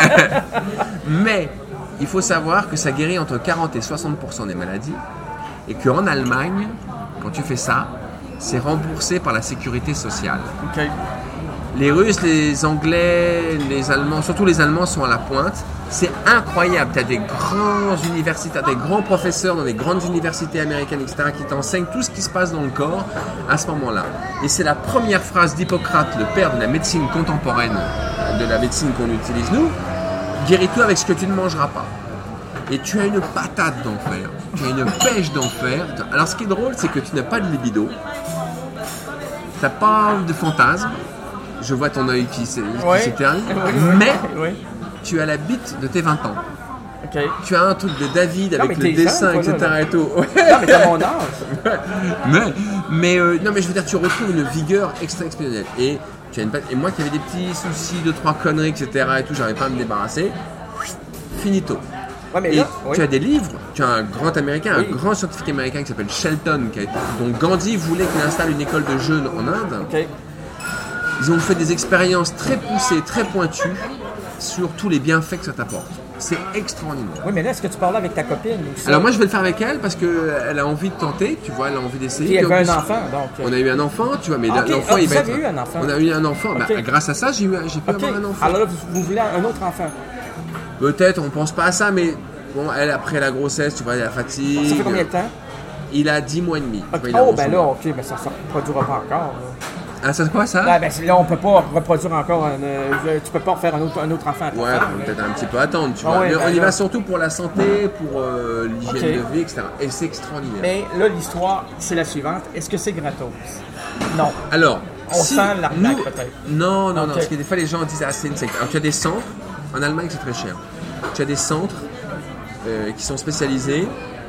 Mais il faut savoir que ça guérit entre 40 et 60% des maladies et qu'en Allemagne, quand tu fais ça, c'est remboursé par la sécurité sociale. OK. Les Russes, les Anglais, les Allemands, surtout les Allemands sont à la pointe. C'est incroyable. Tu as des grands universitaires, des grands professeurs dans des grandes universités américaines, etc., qui t'enseignent tout ce qui se passe dans le corps à ce moment-là. Et c'est la première phrase d'Hippocrate, le père de la médecine contemporaine, de la médecine qu'on utilise nous. Guéris-toi avec ce que tu ne mangeras pas. Et tu as une patate d'enfer. Tu as une pêche d'enfer. Alors ce qui est drôle, c'est que tu n'as pas de libido. Tu n'as pas de fantasme. Je vois ton œil qui s'éternise. Mais tu as la bite de tes 20 ans. Okay. Tu as un truc de David avec le dessin, etc. Et tout. Non, mais t'as mon âge. Non, mais je veux dire, tu retrouves une vigueur exceptionnelle. Et moi qui avais des petits soucis, 2-3 conneries, etc. et tout, j'arrivais pas à me débarrasser. Finito. Ouais, mais et là, tu as des livres, tu as un grand américain, un grand scientifique américain qui s'appelle Shelton, dont Gandhi voulait qu'il installe une école de jeûne en Inde. Okay. Ils ont fait des expériences très poussées, très pointues sur tous les bienfaits que ça t'apporte. C'est extraordinaire. Oui, mais là, est-ce que tu parlais avec ta copine aussi? Alors moi, je vais le faire avec elle parce qu'elle a envie de tenter, tu vois, elle a envie d'essayer. Puis elle veut un enfant, donc... On a eu un enfant, tu vois, mais okay. l'enfant, il va être... Vous avez eu un enfant? On a eu un enfant. Okay. Bah, grâce à ça, j'ai pu avoir un enfant. Alors là, vous voulez un autre enfant? Peut-être, on pense pas à ça, mais bon, elle, après la grossesse, tu vois, elle a la fatigue. Ça fait combien de temps? Il a 10 mois et demi. Okay. Oh, ben là, OK, mais ça ne se reproduira pas encore. Là. Ah, c'est quoi ça? Ben, là, on peut pas reproduire encore. Tu peux pas refaire un autre enfant. Ouais, faut peut-être un petit peu attendre, tu vois. Ouais, mais ben on y va surtout pour la santé, pour l'hygiène de vie, etc. Et c'est extraordinaire. Mais là, l'histoire, c'est la suivante. Est-ce que c'est gratos? Non. Alors, on sent l'arnaque peut-être. Non, parce que des fois les gens disent c'est une secte. Alors tu as des centres, en Allemagne c'est très cher. Tu as des centres qui sont spécialisés,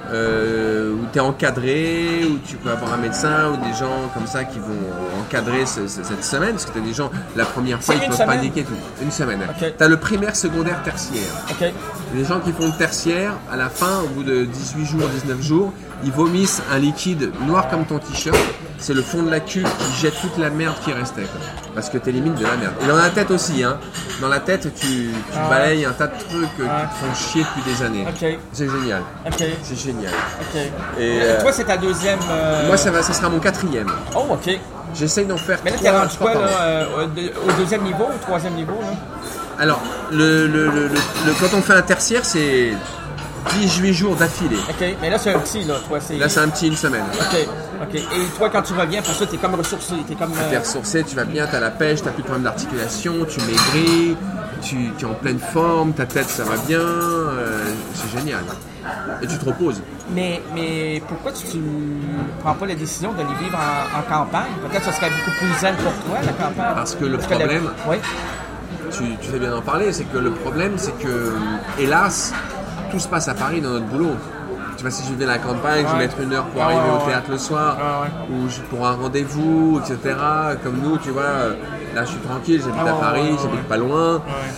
où tu es encadré, où tu peux avoir un médecin ou des gens comme ça qui vont encadrer cette semaine, parce que tu as des gens, la première fois, ils ne peuvent pas indiquer tout. Une semaine. Okay. Tu as le primaire, secondaire, tertiaire. Okay. Les gens qui font le tertiaire, à la fin, au bout de 18 jours, 19 jours, ils vomissent un liquide noir comme ton t-shirt. C'est le fond de la cuve qui jette toute la merde qui restait. Quoi. Parce que tu élimines de la merde. Et dans la tête aussi. Hein. Dans la tête, tu balayes un tas de trucs qui te font chier depuis des années. Okay. C'est génial. Okay. C'est génial. Okay. Et toi, c'est ta deuxième... Moi, ça sera mon 4e. Oh, OK. J'essaye d'en faire 3. Mais là, t'es rendu quoi, là, au deuxième niveau, au 3e niveau, là? Alors, quand on fait un tertiaire, c'est 18 jours d'affilée. OK, mais là, c'est un petit, là, toi. Là, c'est un petit, une semaine. OK. Et toi, quand tu reviens, pour ça, t'es comme ressourcé. T'es ressourcé, tu vas bien, t'as la pêche, t'as plus de problème d'articulation, tu maigris, tu es en pleine forme, ta tête, ça va bien. C'est génial. Et tu te reposes. Mais pourquoi tu prends pas la décision d'aller vivre en campagne? Peut-être que ce serait beaucoup plus zen pour toi, la campagne. Parce que le problème... Oui. Tu fais bien d'en parler, c'est que le problème, c'est que, hélas, tout se passe à Paris dans notre boulot. Tu vois, si je viens à la campagne, je vais mettre 1 heure pour arriver au théâtre le soir, ou pour un rendez-vous, etc. Comme nous, tu vois, là je suis tranquille, j'habite à Paris, j'habite pas loin.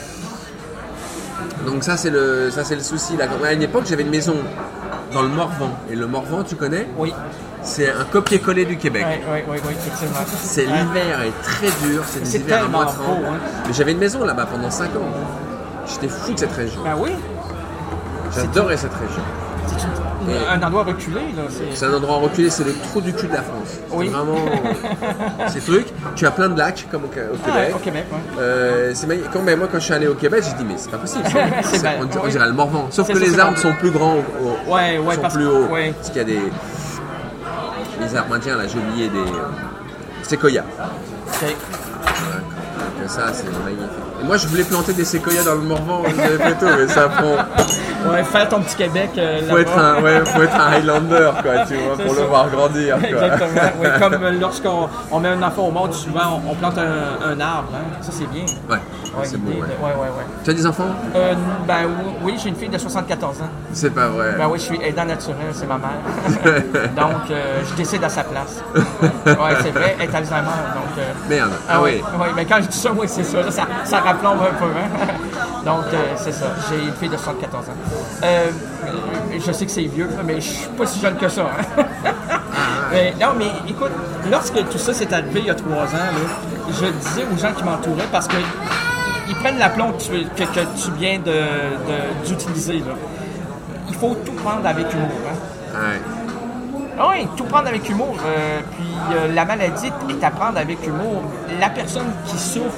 Donc ça c'est le souci. Là. À une époque, j'avais une maison dans le Morvan. Et le Morvan, tu connais? Oui. C'est un copier-coller du Québec. Oui, effectivement. L'hiver est très dur, c'est des hivers à moins 30. Beau, hein. Mais j'avais une maison là-bas pendant 5 ans. J'étais fou de cette région. Ben oui. J'adorais cette région. C'est un endroit reculé, là. C'est un endroit reculé, c'est le trou du cul de la France. Oui. C'est vraiment ces trucs. Tu as plein de lacs comme au Québec. Au Québec, oui. C'est magnifique. Moi, quand je suis allé au Québec, j'ai dit mais c'est pas possible. On dirait le Morvan. Sauf que les arbres sont plus grands, sont plus hauts. Parce qu'il y a des arbres indiens, là, j'ai oublié des séquoias. OK. Donc ça, c'est magnifique. Et moi, je voulais planter des séquoias dans le Morvan, mais ça prend... Ouais, faire ton petit Québec faut être un Highlander, quoi, tu vois, pour le voir grandir, quoi. Exactement. Oui, comme lorsqu'on met un enfant au monde, souvent on plante un arbre, hein. Ça c'est bien. Ouais, c'est beau. Ouais. Tu as des enfants? Oui, j'ai une fille de 74 ans. C'est pas vrai. Oui, je suis aidant naturel, c'est ma mère. Donc, je décide à sa place. Ouais, c'est vrai, elle est Alzheimer, donc... Merde, oui. Oui, mais quand je dis ça, moi, c'est ça, là, ça raplombe un peu, hein. Donc, c'est ça, j'ai une fille de 74 ans. Je sais que c'est vieux, mais je suis pas si jeune que ça. Hein. Non, mais écoute, lorsque tout ça s'est arrivé il y a 3 ans, là, je disais aux gens qui m'entouraient, parce que ils prennent l'aplomb que tu viens d'utiliser. Là. Il faut tout prendre avec humour. Hein? Ouais. Oui, tout prendre avec humour. Puis la maladie est à prendre avec humour. La personne qui souffre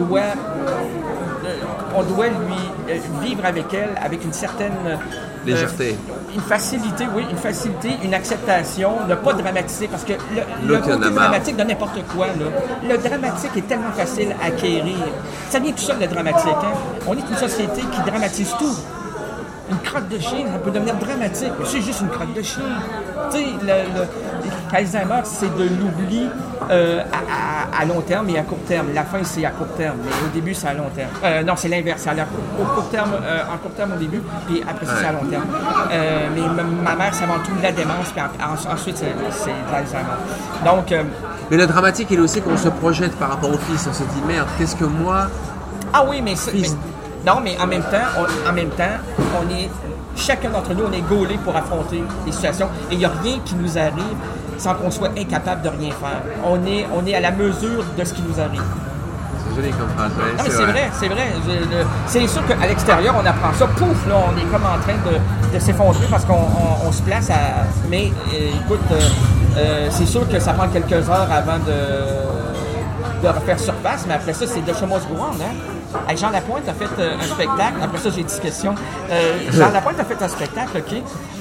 on doit lui vivre avec elle avec une certaine légèreté. Une facilité, une acceptation, ne pas dramatiser, parce que le côté dramatique de n'importe quoi, là, le dramatique est tellement facile à acquérir. Ça vient tout seul, le dramatique. Hein? On est une société qui dramatise tout. Une crotte de chien, ça peut devenir dramatique, mais c'est juste une crotte de chien. Tu sais, l'Alzheimer, c'est de l'oubli à long terme et à court terme. La fin, c'est à court terme, mais au début, c'est à long terme. Non, c'est l'inverse. C'est au court terme, en court terme au début, puis après ça, c'est à long terme. Mais ma mère, c'est avant tout de la démence, puis ensuite, c'est de l'Alzheimer. Donc... mais le dramatique, il est aussi qu'on se projette par rapport au fils. On se dit, merde, qu'est-ce que moi... Ah oui, mais non, mais en même temps, on est, chacun d'entre nous, on est gaulé pour affronter les situations. Et il n'y a rien qui nous arrive sans qu'on soit incapable de rien faire. On est à la mesure de ce qui nous arrive. C'est joli comme phrase, ouais, non, mais c'est vrai. C'est sûr qu'à l'extérieur, on apprend ça. Pouf, là, on est comme en train de s'effondrer parce qu'on se place à... Mais écoute, c'est sûr que ça prend quelques heures avant de refaire surface, mais après ça, c'est de Chamos Gouan, hein? Hey, Jean Lapointe a fait un spectacle. Après ça, j'ai 10 questions. Jean Lapointe a fait un spectacle, OK?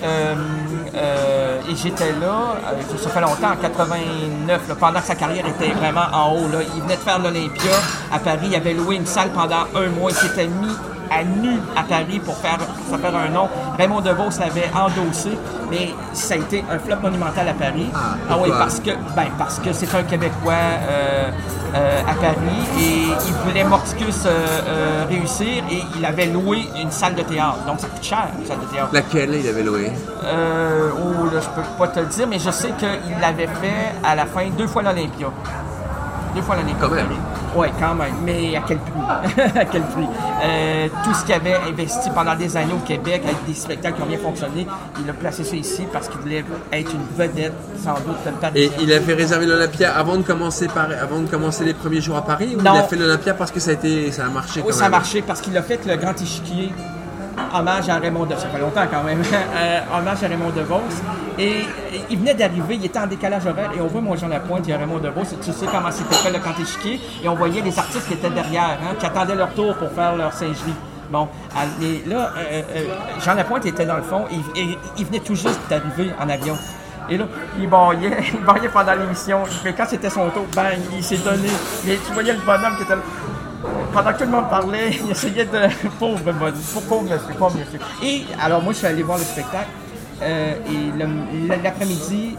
Et j'étais là, ça fait longtemps, en 89, là, pendant que sa carrière était vraiment en haut. Là. Il venait de faire l'Olympia à Paris. Il avait loué une salle pendant 1 mois. Il s'était mis à nu à Paris pour faire un nom. Raymond DeVos l'avait endossé, mais ça a été un flop monumental à Paris. Ah oui, parce que c'est un Québécois à Paris et il voulait Morticus réussir et il avait loué une salle de théâtre. Donc ça coûte cher, une salle de théâtre. Laquelle il avait loué? Là, je peux pas te le dire, mais je sais qu'il l'avait fait à la fin 2 fois l'Olympia. 2 fois l'Olympia. Quand même. Oui, quand même. Mais à quel prix? À quel prix? Tout ce qu'il avait investi pendant des années au Québec avec des spectacles qui ont bien fonctionné, il a placé ça ici parce qu'il voulait être une vedette, sans doute. Et il a fait réserver l'Olympia avant de commencer les premiers jours à Paris? Ou non. Il a fait l'Olympia parce que ça a marché quand même? Oui, ça a marché parce qu'il a fait le Grand Échiquier. Hommage à Raymond DeVos. Ça fait longtemps quand même. Hommage à Raymond DeVos. Et il venait d'arriver, il était en décalage horaire. Et on voit mon Jean Lapointe, il y a Raymond DeVos. Tu sais comment c'était fait le Grand Échiquier. Et on voyait les artistes qui étaient derrière, hein, qui attendaient leur tour pour faire leur singerie. Bon, et là, Jean Lapointe était dans le fond. Il venait tout juste d'arriver en avion. Et là, il baillait pendant l'émission. Mais quand c'était son tour, ben, il s'est donné. Mais tu voyais le bonhomme qui était là. Pendant que tout le monde parlait, il essayait de... Pauvre monsieur. Et alors, moi, je suis allé voir le spectacle. Et l'après-midi,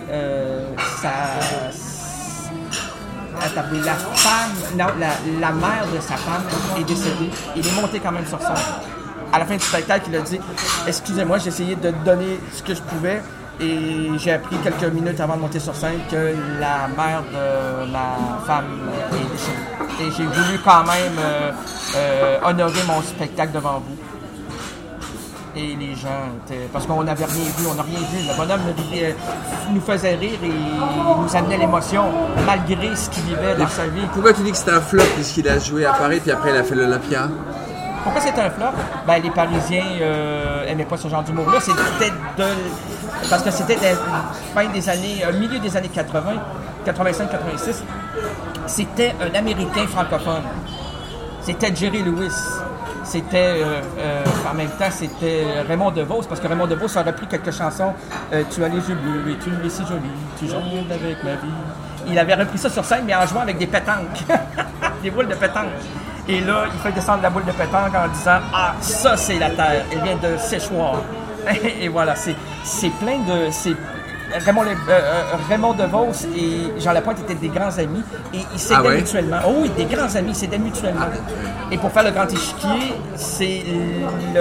la mère de sa femme est décédée. Il est monté quand même sur scène. À la fin du spectacle, il a dit « Excusez-moi, j'ai essayé de donner ce que je pouvais. » Et j'ai appris quelques minutes avant de monter sur scène que la mère de ma femme est décédée. Et j'ai voulu quand même honorer mon spectacle devant vous. Et les gens étaient... Parce qu'on n'avait rien vu, on n'a rien vu. Le bonhomme nous faisait rire et il nous amenait l'émotion, malgré ce qu'il vivait dans sa vie. Pourquoi tu dis que c'était un flop puisqu'il a joué à Paris puis après il a fait l'Olympia? Pourquoi c'était un flop? Ben, les Parisiens n'aimaient pas ce genre d'humour-là. Parce que c'était fin des années, milieu des années 80, 85-86. C'était un Américain francophone. C'était Jerry Lewis. C'était, en même temps, c'était Raymond DeVos, parce que Raymond DeVos a repris quelques chansons. Tu as les yeux bleus et tu es si jolie, tu joues avec ma vie. Il avait repris ça sur scène, mais en jouant avec des pétanques, des boules de pétanque. Et là, il fait descendre la boule de pétanque en disant « Ah, ça, c'est la terre, elle vient de séchoir. » Et voilà, c'est plein de... Raymond DeVos et Jean Lapointe étaient des grands amis et ils s'aidaient mutuellement. Oh oui, des grands amis, ils s'aidaient mutuellement. Et pour faire le Grand Échiquier, c'est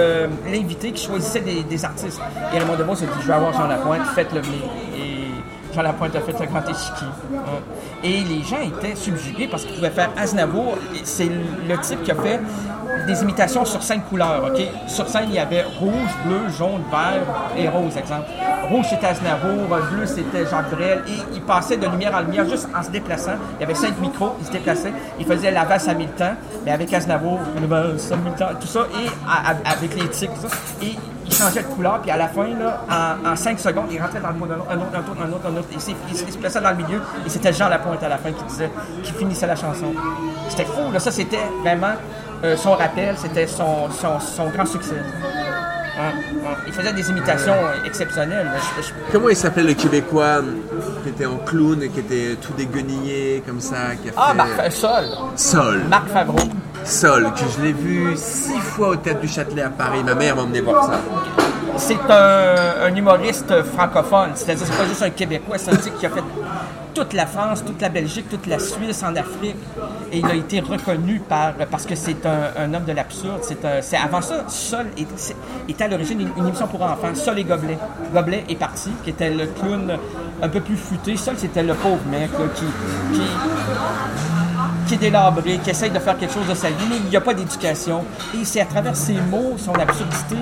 l'invité qui choisissait des artistes. Et Raymond DeVos a dit « Je vais avoir Jean Lapointe, faites-le venir. » Et Jean Lapointe a fait le grand échiquier. Et les gens étaient subjugués parce qu'ils pouvaient faire Aznavour. C'est le type qui a fait des imitations sur 5 couleurs. Okay? Sur scène, il y avait rouge, bleu, jaune, vert et rose, exemple. Rouge, c'était Aznavour. Bleu, c'était Jacques Brel. Et il passait de lumière en lumière juste en se déplaçant. Il y avait 5 micros, il se déplaçait. Il faisait la valse à 1000 temps, mais avec Aznavour, la valse à 1000 temps, tout ça, et avec les tics, tout ça. Et il changeait de couleur, puis à la fin, là, en 5 secondes, il rentrait dans le mot un autre. Il se plaçait dans le milieu, et c'était Jean Lapointe à la fin qui finissait la chanson. C'était fou, là. Ça, c'était vraiment son rappel, c'était son grand succès. Il faisait des imitations exceptionnelles. Comment il s'appelait le Québécois qui était en clown et qui était tout déguenillé comme ça, qui a fait... Sol. Marc Favreau. Sol, que je l'ai vu 6 fois au Théâtre du Châtelet à Paris. Ma mère m'a emmené voir ça. C'est un humoriste francophone, c'est-à-dire c'est pas juste un Québécois, c'est un type qui a fait toute la France, toute la Belgique, toute la Suisse, en Afrique, et il a été reconnu parce que c'est un homme de l'absurde. C'est avant ça, Sol était à l'origine d'une émission pour enfants, Sol et Gobelet. Gobelet est parti, qui était le clown un peu plus futé. Sol, c'était le pauvre mec là, qui est délabré, qui essaye de faire quelque chose de sa vie, mais il n'y a pas d'éducation. Et c'est à travers ses mots, son absurdité,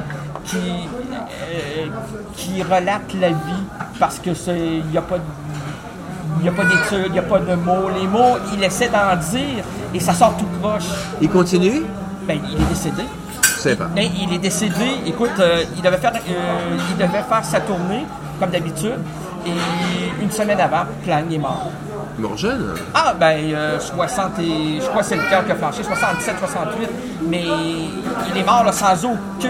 qui relate la vie, parce que il n'y a pas d'études, il n'y a pas de mots. Les mots, il essaie d'en dire et ça sort tout croche. Il continue? Ben, il est décédé. Je sais pas. Mais il est décédé. Écoute, il devait faire sa tournée, comme d'habitude, et une semaine avant, Plan, il est mort. Mort jeune? Ah, ben, 60 et... Je crois que c'est le cœur qui a flanché, 67, 68. Mais il est mort là, sans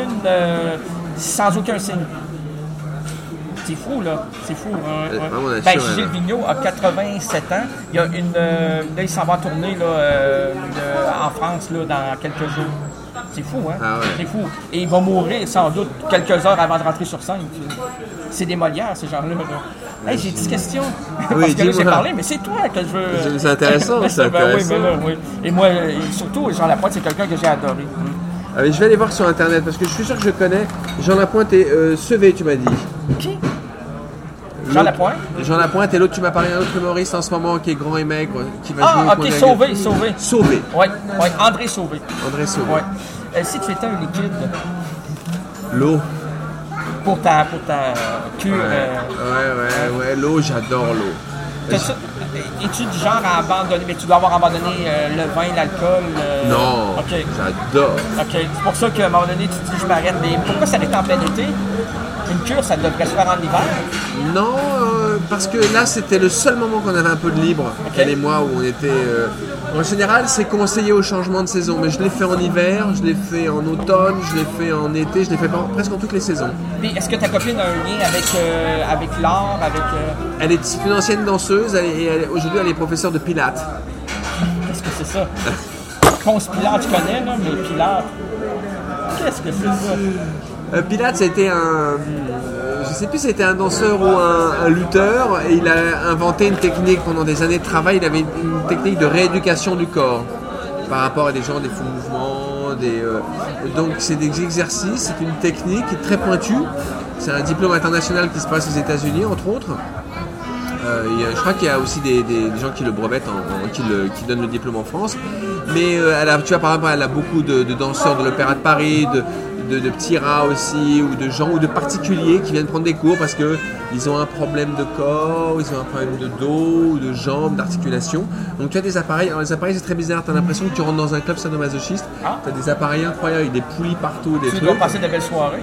aucun signe. C'est fou, là. C'est fou. Ben, Gilles Vigneault a 87 ans. Il y a là, il s'en va tourner là, en France là, dans quelques jours. C'est fou, hein? Ah ouais. C'est fou. Et il va mourir sans doute quelques heures avant de rentrer sur scène. C'est des Molières, ces gens-là. Hey, j'ai 10 questions. Oui, parce que là, j'ai parlé, mais c'est toi que je veux. C'est intéressant, c'est intéressant. Oui, mais là, oui. Et moi, surtout, Jean Lapointe, c'est quelqu'un que j'ai adoré. Ah, mais je vais aller voir sur Internet, parce que je suis sûr que je connais. Jean Lapointe et Sevé, tu m'as dit. Qui? Jean Lapointe? Jean Lapointe, et l'autre, tu m'as parlé d'un autre humoriste en ce moment qui est grand et maigre, qui va jouer au Sauvé. Sauvé. Oui, André Sauvé. André Sauvé. Ouais. Si tu étais un liquide. L'eau. Pour ta cure. Ouais, l'eau, j'adore l'eau. Es-tu du genre à abandonner, mais tu dois avoir abandonné le vin, l'alcool? Non, okay. J'adore. OK, c'est pour ça qu'à un moment donné, tu te dis, je m'arrête. Mais pourquoi s'arrêter en plein été? Une cure, ça devrait se faire en hiver? Non, parce que là, c'était le seul moment qu'on avait un peu de libre, elle et moi, où on était... En général, c'est conseillé au changement de saison, mais je l'ai fait en hiver, je l'ai fait en automne, je l'ai fait en été, je l'ai fait presque en toutes les saisons. Mais est-ce que ta copine a un lien avec l'art, avec... Elle est une ancienne danseuse, aujourd'hui, elle est professeure de pilates. Qu'est-ce que c'est ça? Ponce Pilate, tu connais, là, mais Pilate... Qu'est-ce que c'est ça? Pilates, c'était je sais plus si c'était un danseur ou un lutteur, et il a inventé une technique pendant des années de travail. Il avait une technique de rééducation du corps par rapport à des gens, des faux mouvements, donc c'est des exercices, c'est une technique très pointue. C'est un diplôme international qui se passe aux États-Unis, entre autres. Je crois qu'il y a aussi des gens qui le brevettent, qui donnent le diplôme en France. Mais tu vois, par exemple, elle a beaucoup de danseurs de l'Opéra de Paris, de petits rats aussi, ou de gens, ou de particuliers qui viennent prendre des cours parce qu'ils ont un problème de corps, ils ont un problème de dos, ou de jambes, d'articulation. Donc tu as des appareils. Alors les appareils, c'est très bizarre, tu as l'impression que tu rentres dans un club sadomasochiste. Tu as des appareils incroyables avec des poulies partout, des trucs. Tu dois passer de belles soirées.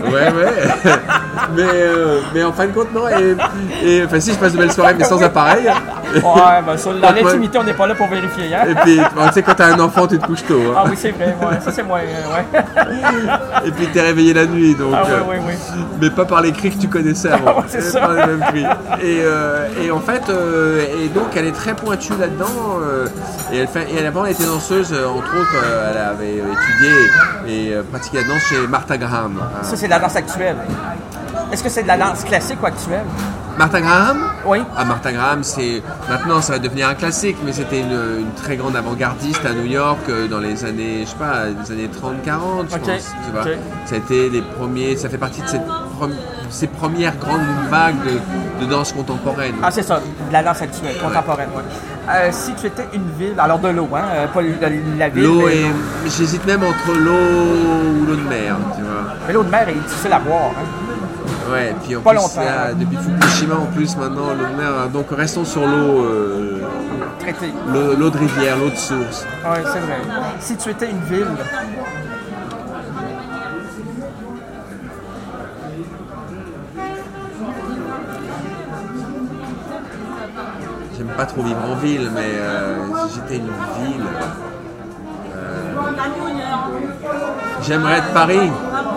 Ouais. mais en fin de compte, non. Enfin, si, je passe de belles soirées, mais sans appareil. Ouais, ben, dans l'intimité, on n'est pas là pour vérifier. Hein? Et puis, tu sais, quand tu as un enfant, tu te couches tôt. Hein. Ah oui, c'est vrai. Ouais. Ça, c'est moi. Ouais. Et puis, tu es réveillé la nuit. Donc, oui. Mais pas par les cris que tu connaissais avant. C'est ça. Pas les mêmes cris. Et en fait, et donc, elle est très pointue là-dedans. Et avant, elle était danseuse. Entre autres, elle avait étudié et pratiqué la danse chez Martha Graham. Ça, c'est de la danse actuelle. Est-ce que c'est de la danse classique ou actuelle? Martha Graham? Oui. Martha Graham, maintenant ça va devenir un classique, mais c'était une très grande avant-gardiste à New York dans les années, je sais pas, les années 30-40, je pense. Tu vois. Ça a été les premiers, ça fait partie de ces premières grandes vagues de danse contemporaine. Ah, c'est ça, de la danse actuelle, contemporaine, ouais. Si tu étais une ville, alors de l'eau, hein, pas la ville. L'eau j'hésite même entre l'eau ou l'eau de mer, tu vois. Mais l'eau de mer est difficile à boire, hein. Ouais, puis en pas plus, longtemps. depuis Fukushima, en plus, maintenant, l'eau de mer. Donc, restons sur l'eau. Traité. L'eau de rivière, l'eau de source. Oui, c'est vrai. Si tu étais une ville. J'aime pas trop vivre en ville, mais si j'étais une ville. J'aimerais être Paris.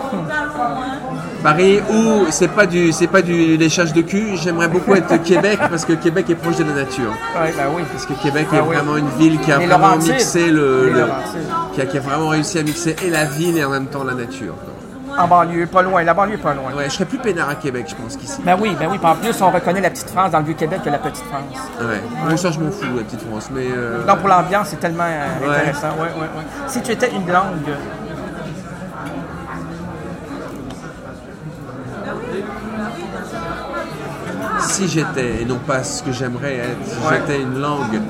Paris où c'est pas du léchage de cul. J'aimerais beaucoup être Québec parce que Québec est proche de la nature. Ouais, bah oui. Parce que Québec est vraiment une ville qui a vraiment mixé qui a vraiment réussi à mixer et la ville et en même temps la nature. En banlieue, pas loin. La banlieue, pas loin. Ouais, je serais plus peinard à Québec, je pense, qu'ici. Ben oui. Puis en plus, on reconnaît la petite France dans le Vieux-Québec que la petite France. Ouais. Bon, ça, je m'en fous, la petite France. Mais non, pour l'ambiance, c'est tellement intéressant. Ouais. Si tu étais une langue. Si j'étais, et non pas ce que j'aimerais être, si j'étais une langue.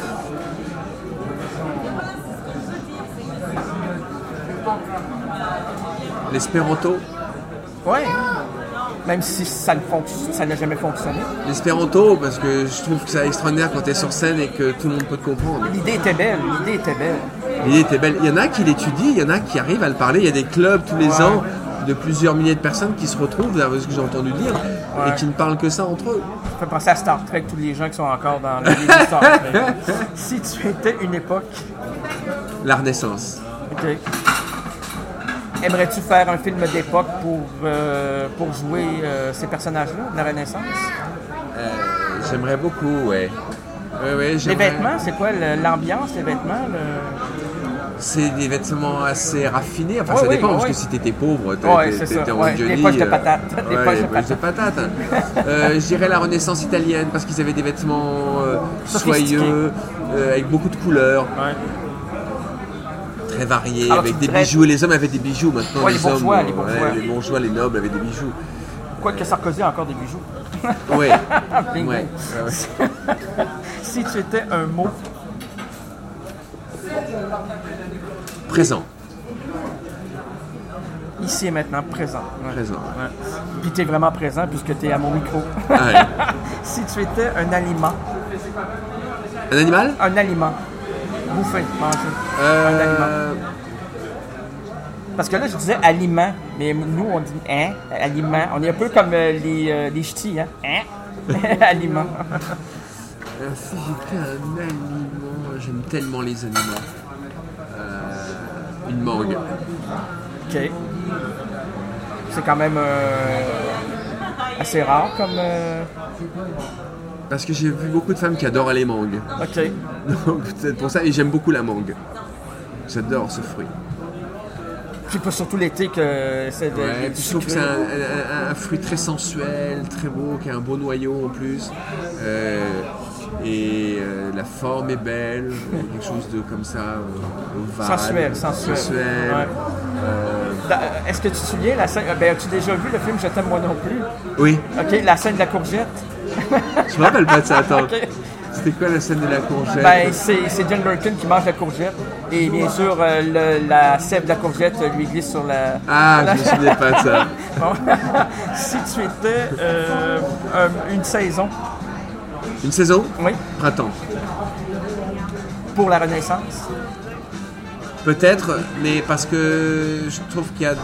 L'espéranto. Ouais. Même si ça n'a jamais fonctionné. L'espéranto, parce que je trouve que c'est extraordinaire quand tu es sur scène et que tout le monde peut te comprendre. L'idée était belle. L'idée était belle. Il y en a qui l'étudient, il y en a qui arrivent à le parler. Il y a des clubs tous les ans de plusieurs milliers de personnes qui se retrouvent, c'est ce que j'ai entendu dire, et qui ne parlent que ça entre eux. Ça fait penser à Star Trek, tous les gens qui sont encore dans les Star Trek. Si tu étais une époque. La Renaissance. OK. Aimerais-tu faire un film d'époque pour jouer ces personnages-là, de la Renaissance? J'aimerais beaucoup, ouais. Les vêtements, c'est quoi l'ambiance, les vêtements? C'est des vêtements assez raffinés. Enfin, ça dépend, parce que si t'étais pauvre, t'étais en Johnny. Des poches de patates. Des poches de patates. Je dirais la Renaissance italienne, parce qu'ils avaient des vêtements soyeux, avec beaucoup de couleurs. Ouais. Très variés, alors, avec des bijoux. Les hommes avaient des bijoux maintenant. Les bourgeois. Les bourgeois, les nobles avaient des bijoux. Quoique Sarkozy a encore des bijoux. Oui. Si tu étais un mot. Présent. Ici et maintenant, présent. Présent. Ouais. Puis tu es vraiment présent puisque tu es à mon micro. Si tu étais un aliment. Un animal? Un aliment. Bouffer, manger. Un aliment. Parce que là, je disais aliment, mais nous, on dit aliment. On est un peu comme les ch'tis, aliment. Si j'étais un aliment, j'aime tellement les animaux. Une mangue. OK. C'est quand même assez rare comme... Parce que j'ai vu beaucoup de femmes qui adorent les mangues. OK. Donc c'est pour ça, et j'aime beaucoup la mangue. J'adore ce fruit. Puis pas surtout l'été que c'est de... Ouais, je trouve que c'est un fruit très sensuel, très beau, qui a un beau noyau en plus. La forme est belle, quelque chose de comme ça, ovale. Sensuel. Ouais. Est-ce que tu te souviens la scène... as-tu déjà vu le film Je t'aime moi non plus? Oui. OK, la scène de la courgette. Je me rappelle pas de ça, attends. Okay. C'était quoi la scène de la courgette? C'est John Birkin qui mange la courgette. Et bien sûr, la sève de la courgette lui glisse sur la... Ah, je me souviens pas de ça. Bon. Si tu étais une saison... Une saison? Oui. Printemps. Pour la Renaissance? Peut-être, mais parce que je trouve qu'il y a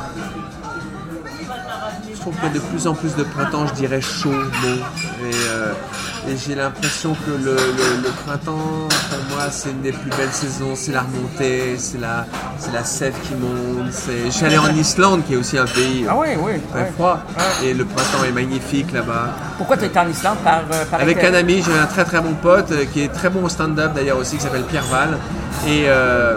de plus en plus de printemps, je dirais chaud, beau. Et j'ai l'impression que le printemps, pour moi, c'est une des plus belles saisons. C'est la remontée, c'est la sève qui monte. Je suis allé en Islande, qui est aussi un pays très froid. Ouais. Et le printemps est magnifique là-bas. Pourquoi tu étais en Islande par Avec un ami, j'avais un très très bon pote, qui est très bon au stand-up d'ailleurs aussi, qui s'appelle Pierre Val. Et...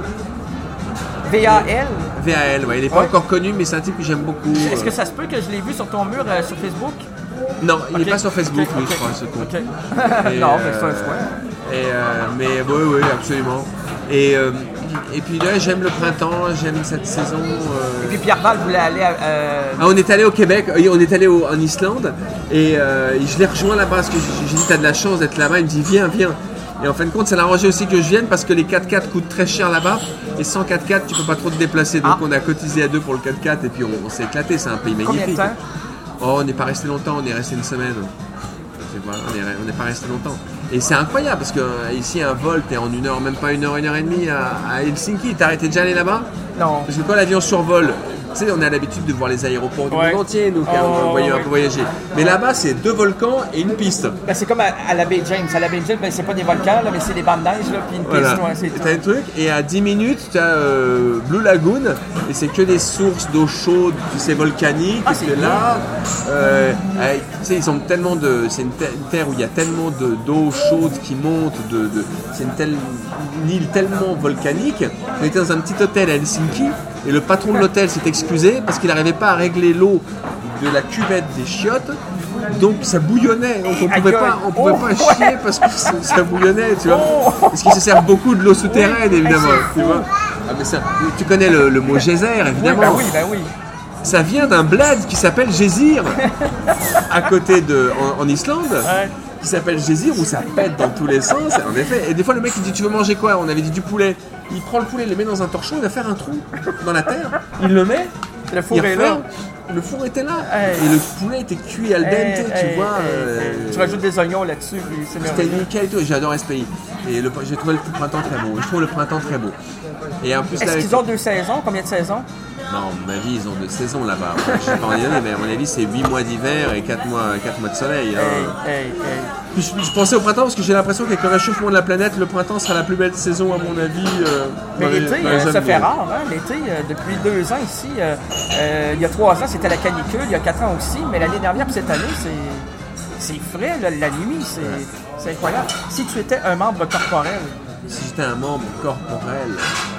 VAL? VAL, ouais. Il n'est pas encore connu, mais c'est un type que j'aime beaucoup. Est-ce que ça se peut que je l'ai vu sur ton mur sur Facebook? Non, il n'est pas sur Facebook, lui, je crois, ce con. Non, mais c'est un choix. Mais oui, absolument. Et Et puis là, j'aime le printemps, j'aime cette saison. Et puis Pierre-Val voulait aller à... on est allé au Québec, on est allé en Islande et je l'ai rejoint là-bas parce que j'ai dit t'as de la chance d'être là-bas. Il me dit viens. Et en fin de compte, ça l'a arrangé aussi que je vienne parce que les 4x4 coûtent très cher là-bas et sans 4x4, tu peux pas trop te déplacer. Donc on a cotisé à 2 pour le 4x4 et puis on s'est éclaté. C'est un pays magnifique. Combien de temps? Oh, on n'est pas resté longtemps, on est resté une semaine. On n'est pas resté longtemps. Et c'est incroyable parce que ici, un vol, t'es en 1 heure, même pas 1 heure et demie à Helsinki. T'es déjà allé là-bas? Non. Parce que quand l'avion survole, tu sais, on a l'habitude de voir les aéroports du monde entier, nous, quand on un peu voyager. Mais là-bas, c'est 2 volcans et une piste. Ben, c'est comme à la baie James. À la baie James, ben, c'est pas des volcans, là, mais c'est des bandes de neige, là, puis une piste. Voilà. Ouais, c'est t'as un truc, et à 10 minutes, tu as Blue Lagoon, et c'est que des sources d'eau chaude, tu sais, volcaniques. Ah, et que là, tu sais, ils ont tellement de. C'est une terre où il y a tellement d'eau chaude qui monte, c'est une île tellement volcanique. On était dans un petit hôtel à Helsinki. Et le patron de l'hôtel s'est excusé parce qu'il n'arrivait pas à régler l'eau de la cuvette des chiottes. Donc ça bouillonnait. Donc on pouvait pas chier parce que ça bouillonnait, tu vois. Parce qu'ils se servent beaucoup de l'eau souterraine, évidemment. Tu vois. Ah, mais ça, tu connais le mot geyser, évidemment. Ben oui. Ça vient d'un bled qui s'appelle Gésir, à côté en Islande. Ouais. Qui s'appelle Gésir, où ça pète dans tous les sens, en effet. Et des fois, le mec, il dit, tu veux manger quoi? On avait dit du poulet. Il prend le poulet, il le met dans un torchon, il va faire un trou dans la terre. Il le met. Le four est là. Le four était là. Et le poulet était cuit al dente, tu vois. Tu rajoutes des oignons là-dessus. C'était nickel et tout. J'ai adoré ce pays. Et j'ai trouvé le printemps très beau. Je trouve le printemps très beau. Et en plus, est-ce qu'ils ont 2 saisons? Combien de saisons? Non, à mon avis, ils ont 2 saisons là-bas. Je ne sais pas en dire, mais à mon avis, c'est 8 mois d'hiver et 4 mois de soleil. Puis je pensais au printemps parce que j'ai l'impression qu'avec le réchauffement de la planète, le printemps sera la plus belle saison, à mon avis. Mais l'été, ça fait rare. Hein? L'été, depuis 2 ans ici, il y a 3 ans, c'était la canicule. Il y a 4 ans aussi. Mais l'année dernière, puis cette année, c'est frais. La nuit, c'est incroyable. Si tu étais un membre corporel. Si j'étais un membre corporel.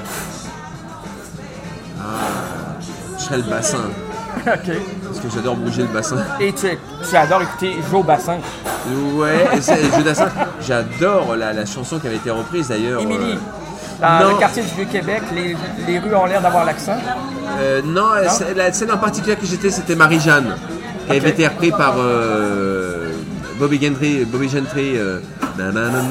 Je serais le bassin. OK. Parce que j'adore bouger le bassin. Et tu adores écouter jouer au bassin. Ouais, et c'est le jeu bassin. J'adore la chanson qui avait été reprise d'ailleurs. Émilie. Dans le quartier du Vieux-Québec, les rues ont l'air d'avoir l'accent. Non, la scène en particulier que j'étais, c'était Marie-Jeanne. Qui avait été reprise par Bobby Gentry. Je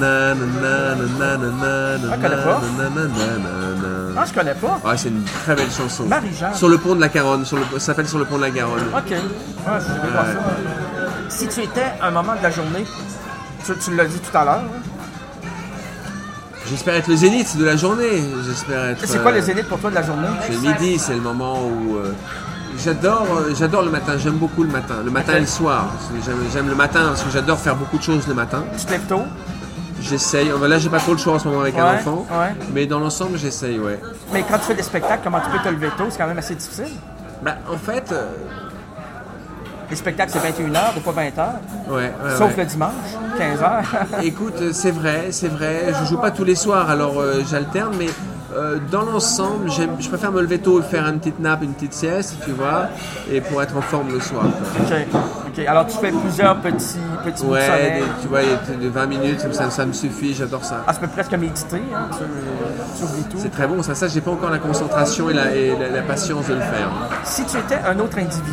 connais pas. Ah, je connais pas. Ouais, c'est une très belle chanson. Marie-Jeanne. Sur le pont de la Garonne. Ça s'appelle Sur le pont de la Garonne. OK. Ouais, je vais voir ça. Si tu étais un moment de la journée, tu l'as dit tout à l'heure. J'espère être le zénith de la journée. C'est quoi le zénith pour toi de la journée? C'est le midi, c'est le moment où... J'adore le matin, j'aime beaucoup le matin. Le matin et le soir. J'aime le matin parce que j'adore faire beaucoup de choses le matin. Tu te lèves tôt? J'essaye. Là, j'ai pas trop le choix en ce moment avec un enfant. Ouais. Mais dans l'ensemble, j'essaye, ouais. Mais quand tu fais des spectacles, comment tu peux te lever tôt? C'est quand même assez difficile. En fait... Les spectacles, c'est 21h ou pas 20h. Ouais. Sauf le dimanche, 15h. Écoute, c'est vrai. Je joue pas tous les soirs, alors j'alterne, mais dans l'ensemble, je préfère me lever tôt et faire une petite nappe, une petite sieste, tu vois, et pour être en forme le soir. OK. Alors, tu fais plusieurs petits bouts de sommeil. Tu vois, de 20 minutes, ça me suffit, j'adore ça. Ah, ça peut presque méditer, hein? Tu oublies tout. C'est très bon, ça j'ai pas encore la concentration et la patience de le faire. Si tu étais un autre individu,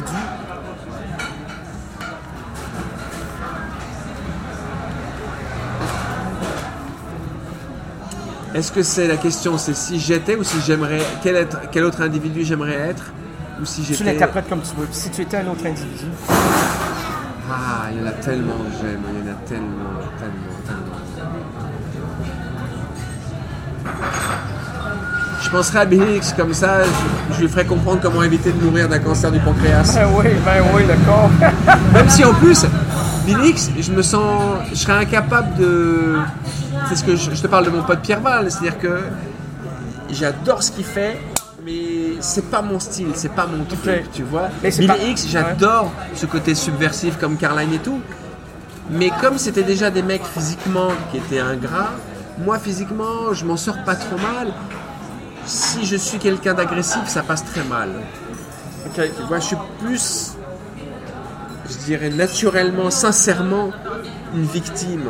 est-ce que c'est la question, c'est si j'étais ou si j'aimerais, quel autre individu j'aimerais être ou si j'étais... Tu l'interprètes comme tu veux. Si tu étais un autre individu. Ah, il y en a tellement que j'aime, il y en a tellement. Je penserais à Bill Hicks comme ça, je lui ferais comprendre comment éviter de mourir d'un cancer du pancréas. Ben oui, d'accord. Même si en plus, Bill Hicks, je serais incapable de... C'est ce que je te parle de mon pote Pierre-Val, c'est-à-dire que j'adore ce qu'il fait, mais c'est pas mon style, c'est pas mon truc, tu vois. Bill Hicks, j'adore ce côté subversif comme Caroline et tout, mais comme c'était déjà des mecs physiquement qui étaient ingrats, moi physiquement, je m'en sors pas trop mal. Si je suis quelqu'un d'agressif, ça passe très mal. Tu vois, je suis plus, je dirais naturellement, sincèrement, une victime.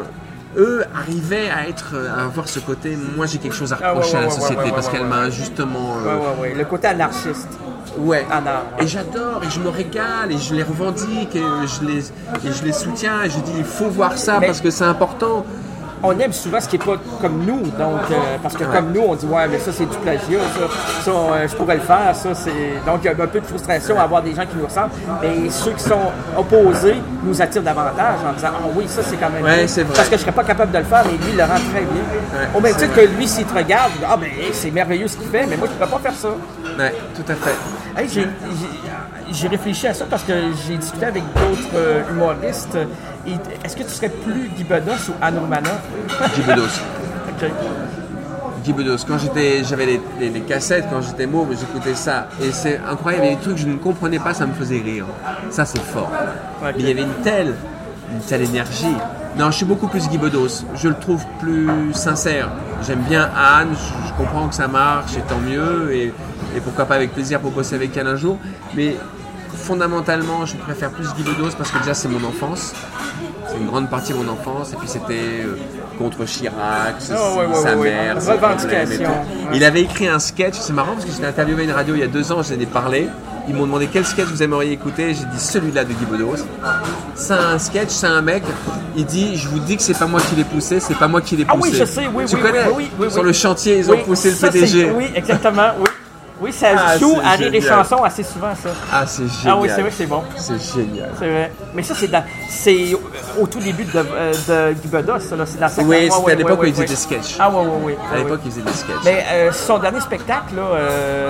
eux arrivaient à avoir ce côté, moi j'ai quelque chose à reprocher à la société parce qu'elle m'a justement... Le côté anarchiste. Ouais. Et j'adore, et je me régale, et je les revendique, et je les soutiens, et je dis il faut voir ça parce que c'est important. On aime souvent ce qui n'est pas comme nous, donc parce que comme nous, on dit ouais, mais ça c'est du plagiat, ça je pourrais le faire, ça c'est. Donc il y a un peu de frustration à avoir des gens qui nous ressemblent, mais ceux qui sont opposés nous attirent davantage en disant ah oui, ça c'est quand même bien, c'est vrai. Parce que je serais pas capable de le faire, mais lui il le rend très bien. Au même titre que lui, s'il te regarde, ah ben c'est merveilleux ce qu'il fait, mais moi je ne pourrais pas faire ça. Ouais, tout à fait. Hey, j'ai réfléchi à ça parce que j'ai discuté avec d'autres humoristes. Est-ce que tu serais plus Guy Bedos ou Anne Romanoff? Guy Bedos. OK. Guy Bedos. Quand j'avais les cassettes, quand j'étais môme, j'écoutais ça. Et c'est incroyable, il y avait des trucs que je ne comprenais pas, ça me faisait rire. Ça, c'est fort. Okay. Mais il y avait une telle énergie. Non, je suis beaucoup plus Guy Bedos. Je le trouve plus sincère. J'aime bien Anne, je comprends que ça marche, et tant mieux. Et pourquoi pas avec plaisir pour bosser avec elle un jour. Mais fondamentalement, je préfère plus Guy Bedos parce que déjà, c'est mon enfance. C'est une grande partie de mon enfance. Et puis, c'était contre Chirac, sa mère, revendication. Il avait écrit un sketch. C'est marrant parce que j'étais interviewé à une radio il y a 2 ans, j'en ai parlé. Ils m'ont demandé quel sketch vous aimeriez écouter. J'ai dit celui-là de Guy Bedos. C'est un sketch, c'est un mec. Il dit, je vous dis que c'est pas moi qui l'ai poussé, c'est pas moi qui l'ai poussé. Ah oui, je sais, oui. Tu connais Sur le chantier, ils ont poussé le PDG. Oui, exactement, oui. Oui, ça joue à Rire et Chansons assez souvent, ça. Ah, c'est génial. Ah oui, c'est vrai que c'est bon. C'est génial. C'est vrai. Mais ça, c'est au tout début de Guy Bedos, ça, là. C'est dans sa carrière. Oui, c'était à l'époque où il faisait des sketchs. Ah oui. À l'époque, il faisait des sketchs. Mais son dernier spectacle, là,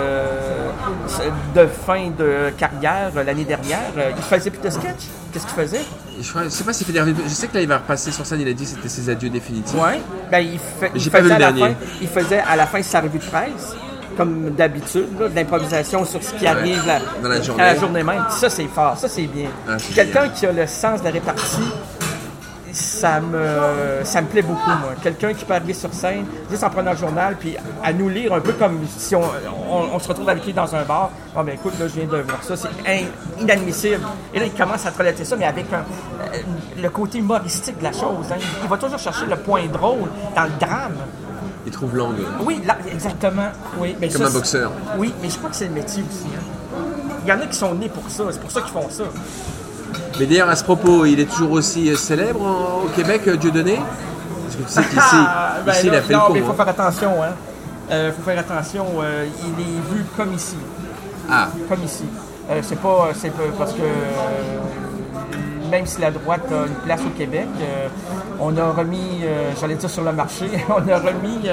de fin de carrière, l'année dernière, il faisait plus de sketchs. Qu'est-ce qu'il faisait? Je sais pas s'il fait des revues. Je sais que là, il va repasser sur scène. Il a dit que c'était ses adieux définitifs. Oui. Ben, j'ai pas vu le dernier. Il faisait à la fin sa revue de presse. Comme d'habitude, là, de l'improvisation sur ce qui arrive dans la journée. À la journée même. Ça, c'est fort. Ça, c'est bien. Quelqu'un qui a le sens de la répartie, ça me plaît beaucoup, moi. Quelqu'un qui peut arriver sur scène, juste en prenant le journal, puis à nous lire un peu comme si on se retrouve avec lui dans un bar. Bon, ben écoute, là, je viens de voir ça. C'est inadmissible. Et là, il commence à te relater ça, mais avec le côté humoristique de la chose. Hein. Il va toujours chercher le point drôle dans le drame. Il trouve l'angle. Oui, là, exactement. Oui, mais comme un boxeur. Oui, mais je crois que c'est le métier aussi. Hein. Il y en a qui sont nés pour ça, c'est pour ça qu'ils font ça. Mais d'ailleurs, à ce propos, il est toujours aussi célèbre au Québec, Dieudonné? Parce que tu sais qu'ici, il a fait le con. Mais il faut faire attention. Il faut faire attention. Il est vu comme ici. Ah. Comme ici. C'est pas parce que... même si la droite a une place au Québec, on a remis, j'allais dire sur le marché, on a remis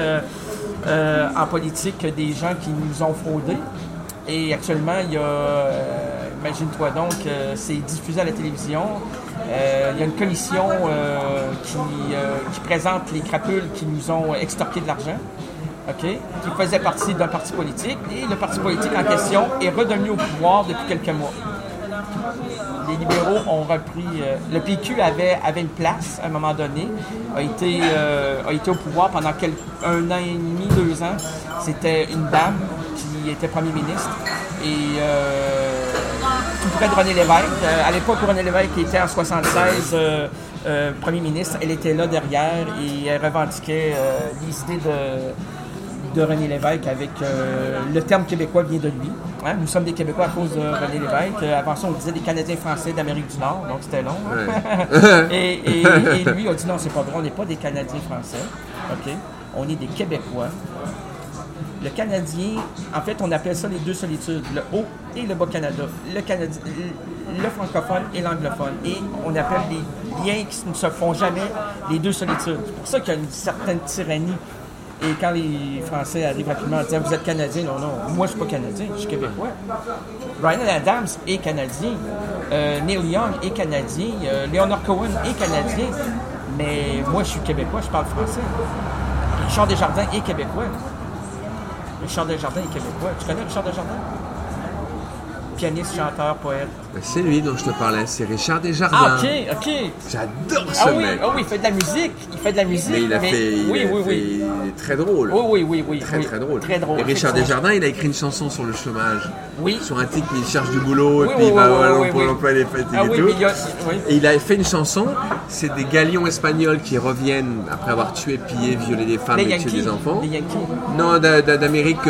en politique des gens qui nous ont fraudés. Et actuellement, il y a, imagine-toi donc, c'est diffusé à la télévision. Il y a une commission qui présente les crapules qui nous ont extorqué de l'argent. Okay, qui faisait partie d'un parti politique. Et le parti politique en question est redevenu au pouvoir depuis quelques mois. Les libéraux ont repris... le PQ avait une place à un moment donné, a été au pouvoir pendant 1 an et demi, 2 ans. C'était une dame qui était premier ministre et tout près de René Lévesque. À l'époque où René Lévesque était en 1976 premier ministre, elle était là derrière et elle revendiquait les idées de René Lévesque avec le terme québécois vient de lui. Hein? Nous sommes des Québécois à cause de René Lévesque. Avant ça, on disait des Canadiens français d'Amérique du Nord, donc c'était long. Hein? Ouais. et lui a dit non, c'est pas vrai, on n'est pas des Canadiens français. Okay? On est des Québécois. Le Canadien, en fait, on appelle ça les deux solitudes, le Haut et le Bas-Canada. Le francophone et l'anglophone. Et on appelle les liens qui ne se font jamais les deux solitudes. C'est pour ça qu'il y a une certaine tyrannie. Et quand les Français arrivent rapidement en disant « Vous êtes Canadien », non, moi je suis pas Canadien, je suis Québécois. Brian Adams est Canadien, Neil Young est Canadien, Leonard Cohen est Canadien, mais moi je suis Québécois, je parle français. Richard Desjardins est Québécois. Richard Desjardins est Québécois. Tu connais Richard Desjardins? pianiste, chanteur, poète. C'est lui dont je te parlais, c'est Richard Desjardins. Ah, ok. J'adore ce mec. Oui, il fait de la musique. Mais il est très drôle. Oui. Très drôle. Très drôle. Et Richard Desjardins, il a écrit une chanson sur le chômage. Oui. Sur un type qui cherche du boulot et puis il va pour l'emploi des fêtes et tout. Et il a fait une chanson, c'est des galions espagnols qui reviennent après avoir tué, pillé, violé des femmes et tué des enfants. Les Yankees. Non, d'Amérique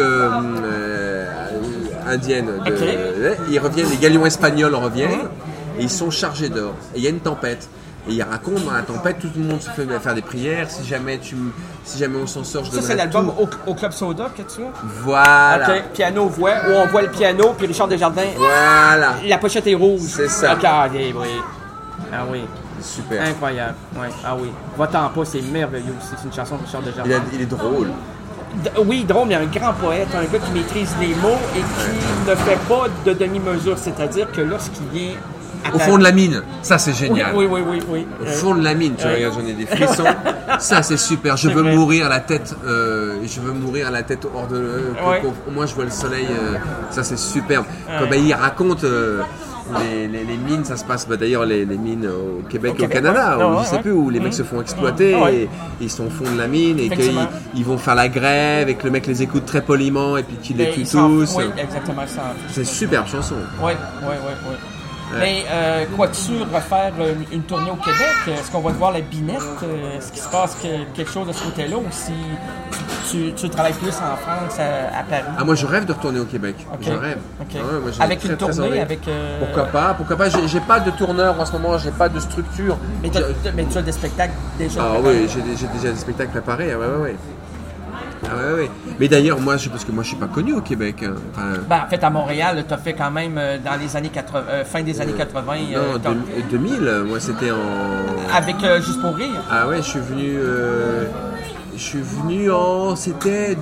indienne. Ils reviennent, les galions espagnols reviennent et ils sont chargés d'or. Et il y a une tempête. Et il raconte dans la tempête, tout le monde se fait faire des prières. Si jamais on s'en sort, je donnerai. Ça, c'est l'album au Club Soda que tu vois? Voilà. Ok, piano-voix, où on voit le piano, puis Richard Desjardins. Voilà. La pochette est rouge. C'est ça. Ok, oui. Ah oui. Super. Incroyable. Ouais. Ah oui. Va-t'en pas, c'est merveilleux. C'est une chanson de Richard Desjardins. Il est drôle. Oui, drôle, mais un grand poète, un gars qui maîtrise les mots et qui ne fait pas de demi-mesure. C'est-à-dire que lorsqu'il vient au fond de la mine, ça c'est génial. Oui. Au fond de la mine, tu regardes, j'en ai des frissons. Ça c'est super. Je veux mourir à la tête. Hors de. Moi je vois le soleil. Ça c'est superbe. Comme il raconte. Les mines, ça se passe d'ailleurs les mines au Québec et au Canada, je sais plus, où les mecs se font exploiter et ils sont au fond de la mine et qu'ils vont faire la grève et que le mec les écoute très poliment et puis qu'il les tue tous. Oui, exactement ça. C'est une superbe chanson. Oui. Mais crois-tu refaire une tournée au Québec? Est-ce qu'on va te voir la binette? Est-ce qu'il se passe quelque chose de ce côté-là ou si tu travailles plus en France, à Paris? Ah, moi je rêve de retourner au Québec. Je rêve. Okay. Ouais, moi, avec une tournée, avec... Pourquoi pas? J'ai pas de tourneur en ce moment, j'ai pas de structure. Mais tu as des spectacles déjà préparés? Oui, j'ai déjà des spectacles préparés, ouais. Mais d'ailleurs, parce que moi je suis pas connu au Québec. En fait, à Montréal, tu as fait quand même dans les années 80, fin des années 80. Non, 2000, moi c'était en. Avec Juste pour rire. Ah ouais, je suis venu en. C'était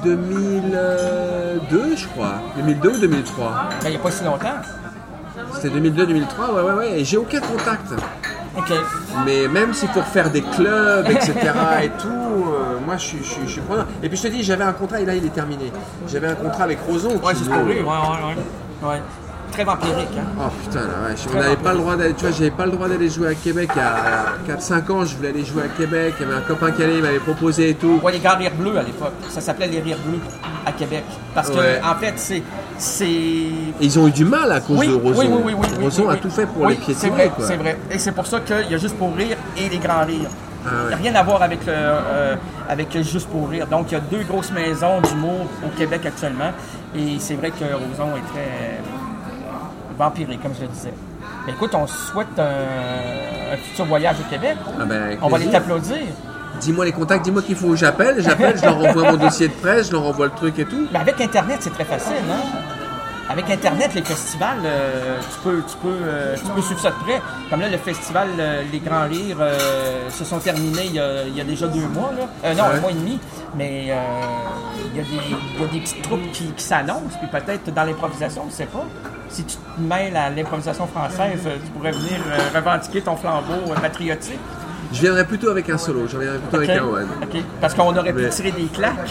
2002, je crois. 2002 ou 2003. Il n'y a pas si longtemps. C'était 2002-2003, ouais. Et j'ai aucun contact. Ok. Mais même si pour faire des clubs, etc. et tout, moi je suis preneur. Et puis je te dis, j'avais un contrat et là il est terminé. J'avais un contrat avec Roson. Ouais, Juste pour rire, ouais. Très vampirique, hein. Oh putain, là, on n'avait pas le droit d'aller, tu vois, j'avais pas le droit d'aller jouer à Québec. Il y a 4-5 ans, je voulais aller jouer à Québec. Il y avait un copain qui allait, il m'avait proposé et tout. Ouais, les Grands Rires Bleus à l'époque. Ça s'appelait les Rires Bleus à Québec. Parce que, en fait, c'est. Ils ont eu du mal à cause de Roson. Oui. Roson a tout fait pour les piétiner. C'est vrai. Et c'est pour ça qu'il y a Juste pour rire et les Grands Rires. Il n'y a rien à voir avec Juste pour rire. Donc, il y a 2 grosses maisons d'humour au Québec actuellement. Et c'est vrai que Roson est très vampirique, comme je le disais. Mais écoute, on souhaite un futur voyage au Québec. On va aller t'applaudir. Dis-moi les contacts, dis-moi qu'il faut que j'appelle, je leur envoie mon dossier de presse, je leur envoie le truc et tout. Mais avec Internet, c'est très facile, hein? Avec Internet, les festivals, tu peux suivre ça de près. Comme là, le festival Les Grands Rires se sont terminés il y a déjà 2 mois. Là. Non, 1 mois et demi. Mais il y a des petites troupes qui s'annoncent. Puis peut-être dans l'improvisation, je ne sais pas. Si tu te mêles à l'improvisation française, tu pourrais venir revendiquer ton flambeau patriotique. Je viendrais plutôt avec un solo, avec un one. OK. Parce qu'on aurait pu tirer des claques.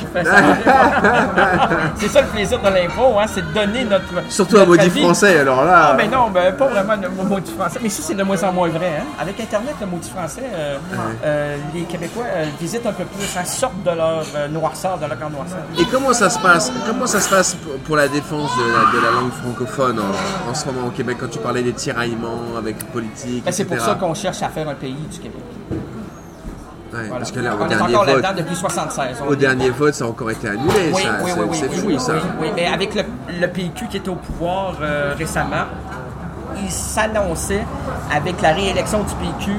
C'est ça le plaisir de l'impro, hein, c'est de donner notre. Surtout un maudit français, alors là. Ah, mais non, pas vraiment le maudit français. Mais ça, c'est de moins en moins vrai. Hein. Avec Internet, le maudit français, les Québécois visitent un peu plus, sortent de leur noirceur, de leur camp noirceur. Et comment ça se passe pour la défense de la langue francophone en ce moment au Québec, quand tu parlais des tiraillements avec politique, c'est pour ça qu'on cherche à faire un pays du Québec. Ouais, voilà. Parce que là, on est encore là-dedans depuis 76. Au dernier vote, ça a encore été annulé. C'est fou, ça. Oui, mais avec le PQ qui était au pouvoir récemment, il s'annonçait avec la réélection du PQ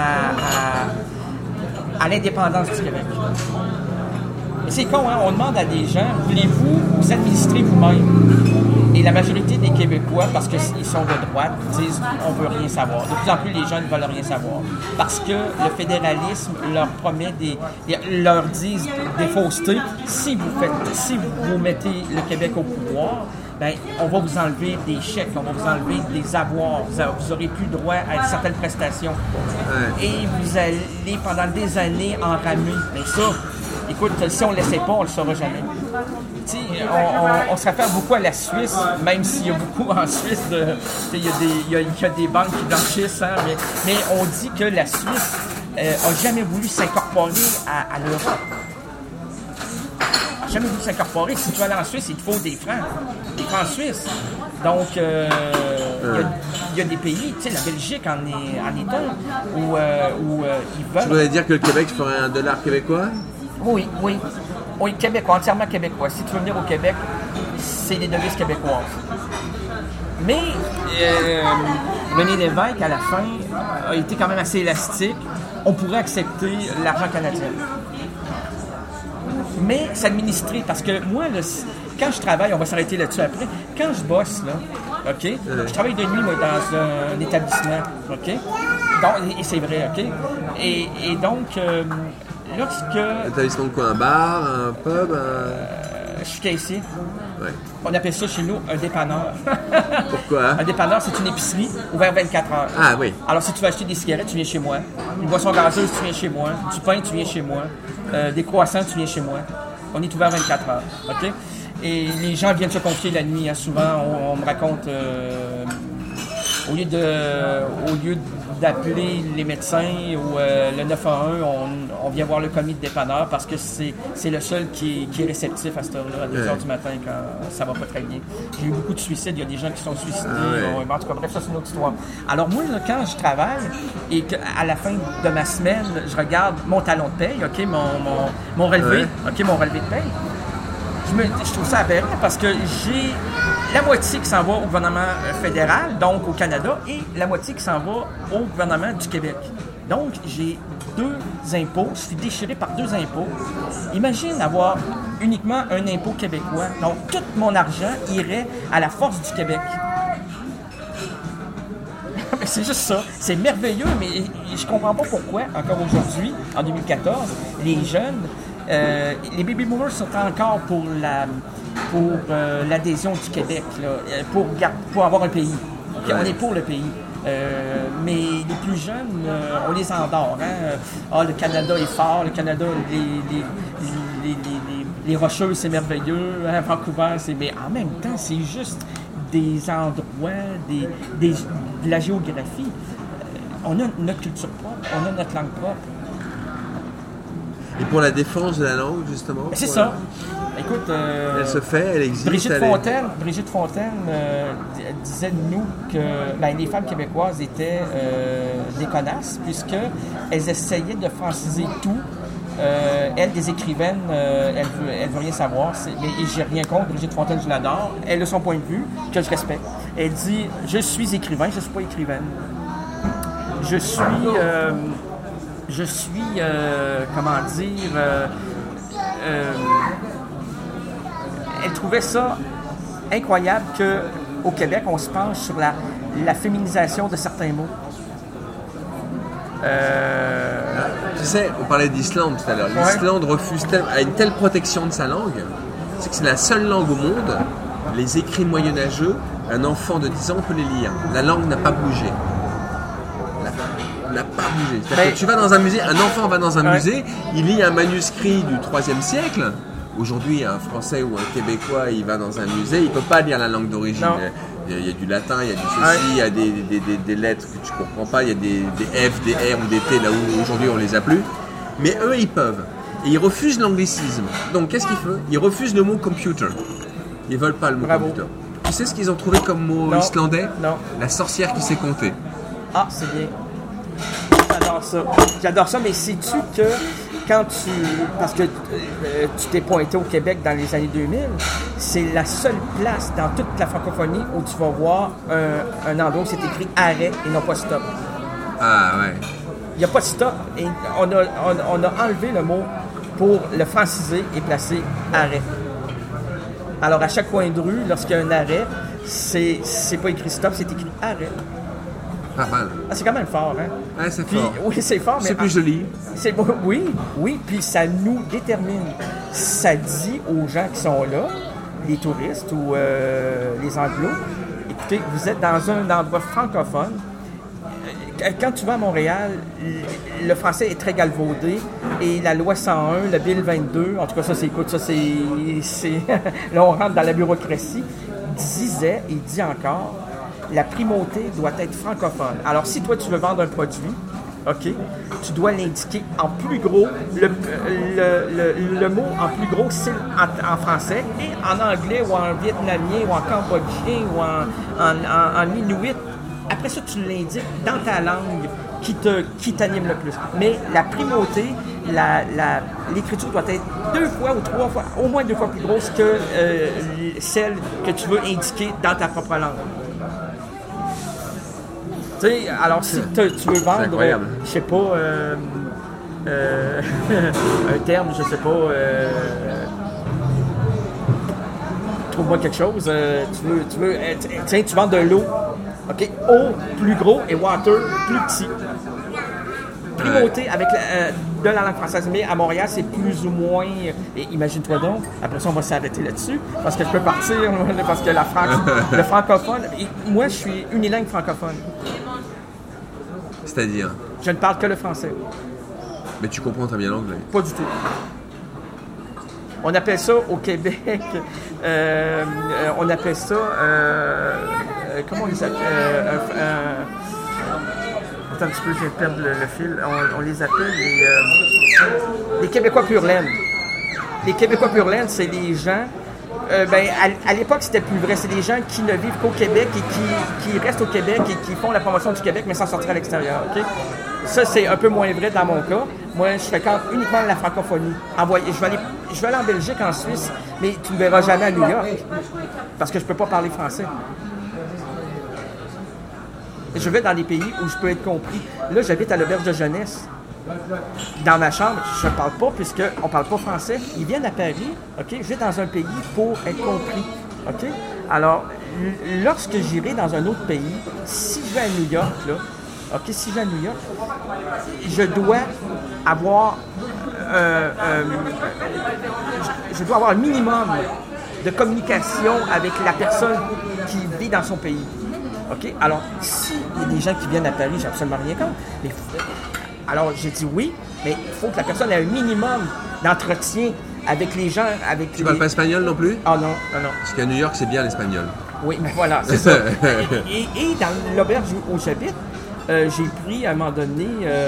à l'indépendance du Québec. Et c'est con, hein? On demande à des gens, voulez-vous vous administrer vous-même? Et la majorité des Québécois, parce qu'ils sont de droite, disent on veut rien savoir. De plus en plus, les gens ne veulent rien savoir. Parce que le fédéralisme leur promet leur disent des faussetés. Si vous mettez le Québec au pouvoir, on va vous enlever des chèques, on va vous enlever des avoirs, vous n'aurez plus droit à certaines prestations. Ouais. Et vous allez pendant des années en ramer. Mais ça, Écoute, si on ne l'essaie pas, on ne le saura jamais. On se réfère beaucoup à la Suisse, même s'il y a beaucoup en Suisse, il y a des banques qui blanchissent, hein, mais on dit que la Suisse n'a jamais voulu s'incorporer à l'Europe. Jamais voulu s'incorporer. Si tu vas aller en Suisse, il te faut des francs suisses. Donc, il y a des pays, tu sais, la Belgique en est un, où ils veulent... Tu voudrais dire que le Québec ferait un dollar québécois? Oui, québécois, entièrement québécois. Si tu veux venir au Québec, c'est des devises québécoises. Mais René Lévesque, à la fin, a été quand même assez élastique. On pourrait accepter l'argent canadien. Mais s'administrer, parce que moi, là, quand je travaille, on va s'arrêter là-dessus après, quand je bosse, là, OK, je travaille de nuit, moi, dans un établissement, OK, donc, et c'est vrai, OK, et donc, lorsque... Établissement de quoi? Un bar, un pub, je suis caissier. Ouais. On appelle ça chez nous un dépanneur. Pourquoi? Un dépanneur, c'est une épicerie ouverte 24 heures. Ah oui. Alors, si tu veux acheter des cigarettes, tu viens chez moi. Une boisson gazeuse, tu viens chez moi. Du pain, tu viens chez moi. Des croissants, tu viens chez moi. On est ouvert 24 heures. OK? Et les gens viennent se confier la nuit. Hein. Souvent, on me raconte... Au lieu d'appeler les médecins ou le 911, on vient voir le commis de dépanneur parce que c'est le seul qui est réceptif à cette heure-là, à 2h du matin, quand ça va pas très bien. J'ai eu beaucoup de suicides, il y a des gens qui sont suicidés. En tout cas, bref, ça, c'est une autre histoire. Alors moi, là, quand je travaille et qu'à la fin de ma semaine, je regarde mon talon de paye, OK, mon relevé, OK, mon relevé de paye, je trouve ça aberrant parce que j'ai la moitié qui s'en va au gouvernement fédéral, donc au Canada, et la moitié qui s'en va au gouvernement du Québec. Donc, j'ai 2 impôts, je suis déchiré par 2 impôts. Imagine avoir uniquement un impôt québécois. Donc, tout mon argent irait à la force du Québec. C'est juste ça. C'est merveilleux, mais je comprends pas pourquoi, encore aujourd'hui, en 2014, les jeunes... les baby boomers sont encore pour l'adhésion du Québec, là, pour avoir un pays. Okay? On est pour le pays. Mais les plus jeunes, on les endort. Hein? Le Canada est fort, le Canada, les Rocheuses, c'est merveilleux, hein? Vancouver, c'est... Mais en même temps, c'est juste des endroits, de la géographie. On a notre culture propre, on a notre langue propre. Et pour la défense de la langue, justement? C'est ça. Écoute... elle se fait, elle existe. Brigitte Fontaine disait de nous que les femmes québécoises étaient des connasses, puisqu'elles essayaient de franciser tout. Elle, des écrivaines, elle veut rien savoir. Et j'ai rien contre Brigitte Fontaine, je l'adore. Elle a son point de vue, que je respecte. Elle dit « Je suis écrivain, je ne suis pas écrivaine. Je suis, comment dire, elle trouvait ça incroyable qu'au Québec, on se penche sur la féminisation de certains mots. Tu sais, on parlait d'Islande tout à l'heure. L'Islande a une telle protection de sa langue, c'est que c'est la seule langue au monde, les écrits moyenâgeux, un enfant de 10 ans peut les lire. La langue n'a pas bougé. N'a pas bougé. C'est-à-dire que tu vas dans un musée, un enfant va dans un musée, il lit un manuscrit du 3e siècle. Aujourd'hui, un Français ou un Québécois, il va dans un musée, il ne peut pas lire la langue d'origine. Il y a du latin, il y a du ceci, il y a des lettres que tu ne comprends pas, il y a des F, des R ou des T, là où aujourd'hui on ne les a plus. Mais eux, ils peuvent. Et ils refusent l'anglicisme. Donc, qu'est-ce qu'ils font? Ils refusent le mot computer. Ils ne veulent pas le mot computer. Tu sais ce qu'ils ont trouvé comme mot islandais? Non. La sorcière qui sait compter. Ah, c'est bien. J'adore ça, mais sais-tu que quand parce que tu t'es pointé au Québec dans les années 2000, c'est la seule place dans toute la francophonie où tu vas voir un endroit où c'est écrit arrêt et non pas stop. Ah ouais. Il n'y a pas de stop. Et on a enlevé le mot pour le franciser et placer arrêt. Alors à chaque coin de rue, lorsqu'il y a un arrêt, c'est pas écrit stop, c'est écrit arrêt. Pas mal. Ah, c'est quand même fort, hein? Ouais, c'est fort. Oui, c'est fort, mais... C'est plus joli. Oui, puis ça nous détermine. Ça dit aux gens qui sont là, les touristes ou les anglos, écoutez, vous êtes dans un endroit francophone, quand tu vas à Montréal, le français est très galvaudé et la loi 101, le Bill 22, en tout cas ça c'est là on rentre dans la bureaucratie, disait et dit encore, la primauté doit être francophone. Alors si toi tu veux vendre un produit, OK, tu dois l'indiquer en plus gros, le mot en plus gros c'est en français et en anglais ou en vietnamien ou en cambodgien ou en inuit. Après ça, tu l'indiques dans ta langue qui t'anime le plus. Mais la primauté, l'écriture doit être 2 fois ou 3 fois, au moins 2 fois plus grosse que celle que tu veux indiquer dans ta propre langue. Tu sais, alors si tu veux vendre, je sais pas, un terme, je sais pas, trouve-moi quelque chose, tu vends de l'eau. OK, eau plus gros et water plus petit. Primauté avec de la langue française. Mais à Montréal, c'est plus ou moins. Et imagine-toi donc, après ça, on va s'arrêter là-dessus, parce que je peux partir, parce que le francophone. Moi, je suis unilingue francophone. C'est-à-dire? Je ne parle que le français. Mais tu comprends très bien l'anglais? Pas du tout. On appelle ça au Québec, on appelle ça, comment on les appelle? Attends un petit peu, je viens de perdre le fil. On les appelle les Québécois pur laine. Les Québécois pur laine, c'est des gens, à l'époque c'était plus vrai, c'est des gens qui ne vivent qu'au Québec et qui restent au Québec et qui font la promotion du Québec mais sans sortir à l'extérieur. Okay? Ça, c'est un peu moins vrai dans mon cas. Moi, je fréquente uniquement la francophonie. Je vais aller en Belgique, en Suisse, mais tu ne me verras jamais à New York parce que je ne peux pas parler français. Je vais dans des pays où je peux être compris. Là, j'habite à l'auberge de jeunesse. Dans ma chambre, je ne parle pas puisqu'on ne parle pas français. Ils viennent à Paris, OK? Je vais dans un pays pour être compris, OK? Alors, lorsque j'irai dans un autre pays, si je vais à New York, là, OK, si je vais à New York, je dois avoir un minimum de communication avec la personne qui vit dans son pays. OK? Alors, s'il y a des gens qui viennent à Paris, j'ai absolument rien contre. Mais, alors, j'ai dit oui, mais il faut que la personne ait un minimum d'entretien avec les gens. Tu parles pas espagnol non plus? Ah non. Parce qu'à New York, c'est bien l'espagnol. Oui, mais voilà, c'est ça. Et dans l'auberge où j'habite, j'ai pris à un moment donné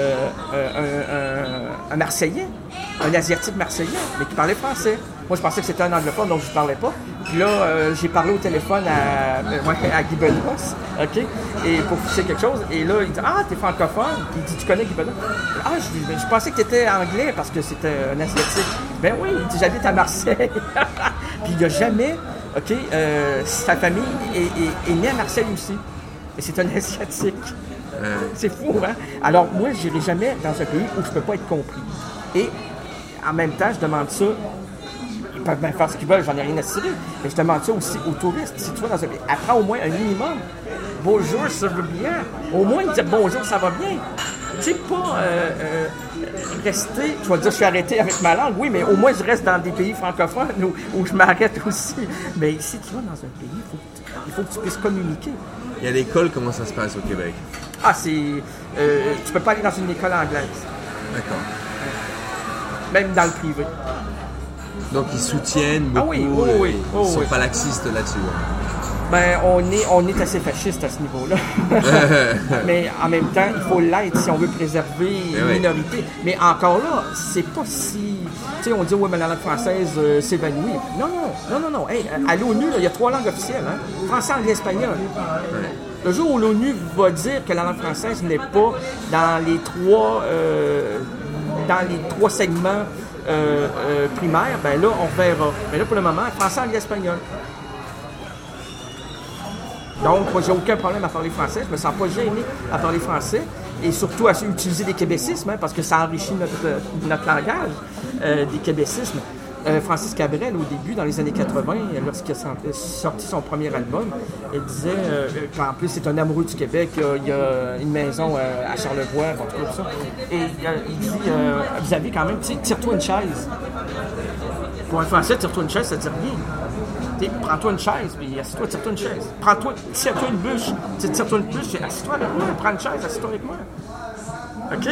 un Marseillais, un Asiatique marseillais, mais qui parlait français. Moi, je pensais que c'était un anglophone, donc je ne parlais pas. Puis là, j'ai parlé au téléphone à Guy Benoît, OK, et pour ficher quelque chose. Et là, il dit « Ah, t'es francophone? » Il dit « Tu connais Guy Benoît? » Ah, je pensais que t'étais anglais parce que c'était un Asiatique. Ben oui, il dit « J'habite à Marseille. » Puis il n'y a jamais, OK, sa famille est née à Marseille aussi. Et c'est un Asiatique. C'est fou, hein? Alors, moi, je n'irai jamais dans un pays où je ne peux pas être compris. Et en même temps, je demande ça. Ils peuvent bien faire ce qu'ils veulent, j'en ai rien à cirer. Mais je demande ça aussi aux touristes. Si tu vas dans un pays, apprends au moins un minimum. Bonjour, ça va bien. Au moins, dire bonjour, ça va bien. Tu sais, pas rester. Tu vas dire, je suis arrêté avec ma langue. Oui, mais au moins, je reste dans des pays francophones où je m'arrête aussi. Mais si tu vas dans un pays, il faut que tu puisses communiquer. Et à l'école, comment ça se passe au Québec? Ah, tu peux pas aller dans une école anglaise. D'accord. Même dans le privé. Donc ils soutiennent beaucoup. Oui. Ils sont pas laxistes là-dessus. Ben, on est assez fasciste à ce niveau-là. Mais en même temps, il faut l'être si on veut préserver une minorité. Mais encore là, c'est pas si... Tu sais, on dit, oui, mais la langue française s'évanouit. Non. Hey, à l'ONU, il y a 3 langues officielles. Hein? Français, anglais, espagnol. Ouais. Le jour où l'ONU va dire que la langue française n'est pas dans les 3 segments primaires, ben là, on verra. Mais là, pour le moment, français, anglais, espagnol. Donc, moi, j'ai aucun problème à parler français. Je me sens pas gêné à parler français. Et surtout à utiliser des québécismes, hein, parce que ça enrichit notre langage, des québécismes. Francis Cabrel, au début, dans les années 80, lorsqu'il a sorti son premier album, il disait qu'en plus, c'est un amoureux du Québec. Il y a une maison à Charlevoix, en tout cas, ça. Et il dit, vous avez quand même, tire-toi une chaise. Pour un Français, tire-toi une chaise, ça ne dit rien. Prends-toi une chaise, puis assis-toi, tire-toi une chaise. Tire-toi une bûche, tire-toi une bûche, assis-toi avec moi, prends une chaise, assis-toi avec moi. OK?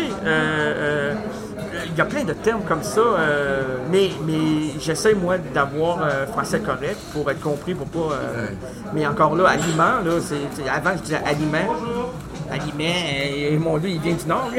Il y a plein de termes comme ça, mais j'essaie, moi, d'avoir français correct pour être compris, pour pas... Mais encore là, aliment, là, avant, je disais aliment, et mon Dieu, il vient du Nord.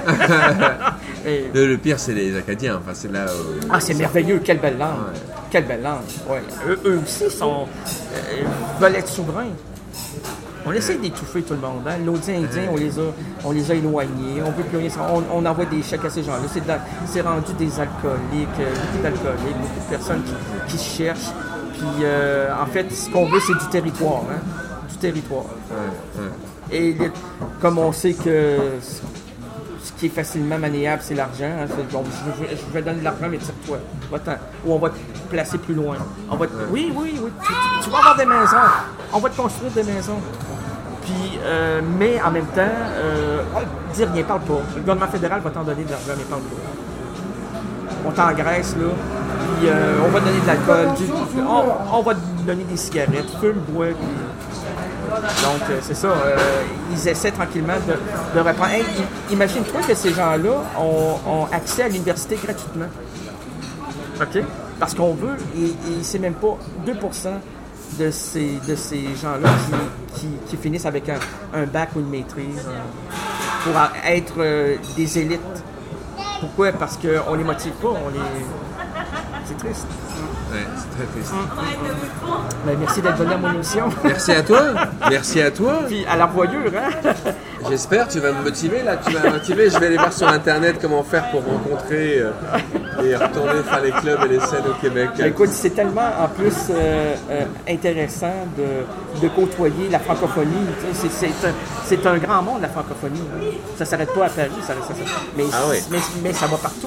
Le pire, c'est les Acadiens. Enfin, c'est là. C'est merveilleux. Quelle belle langue. Ouais. Quelle belle langue. Ouais. Eux aussi veulent être souverains. On essaie d'étouffer tout le monde. Hein? L'Audit indien, on les a éloignés. On veut plus rien. On envoie des chèques à ces gens-là. C'est rendu des alcooliques, beaucoup de personnes qui se cherchent. Puis, en fait, ce qu'on veut, c'est du territoire. Hein? Du territoire. Et comme on sait que ce qui est facilement maniable, c'est l'argent. Hein, je vais donner de l'argent, mais tire-toi. Ou on va te placer plus loin. Oui. Tu vas avoir des maisons. On va te construire des maisons. Puis, mais en même temps, dis rien, parle pas. Le gouvernement fédéral va t'en donner de l'argent, mais parle pas. On t'engraisse, là. Puis, on va te donner de l'alcool. On va te donner des cigarettes. Fume, bois, puis... Donc, c'est ça. Ils essaient tranquillement de reprendre. Hey, imagine-toi que ces gens-là ont accès à l'université gratuitement. OK? Parce qu'on veut, et c'est même pas 2% de ces gens-là qui finissent avec un bac ou une maîtrise pour être des élites. Pourquoi? Parce qu'on les motive pas. C'est triste. Ouais, c'est très triste. Ben, merci d'être venu à mon émission. Merci à toi. Merci à toi. Puis à la voyure, hein? J'espère, tu vas me motiver là. Tu vas me motiver. Je vais aller voir sur Internet comment faire pour rencontrer et retourner faire les clubs et les scènes au Québec. Écoute, c'est tellement en plus intéressant de côtoyer la francophonie. C'est un grand monde, la francophonie. Hein. Ça ne s'arrête pas à Paris. Mais ça va partout.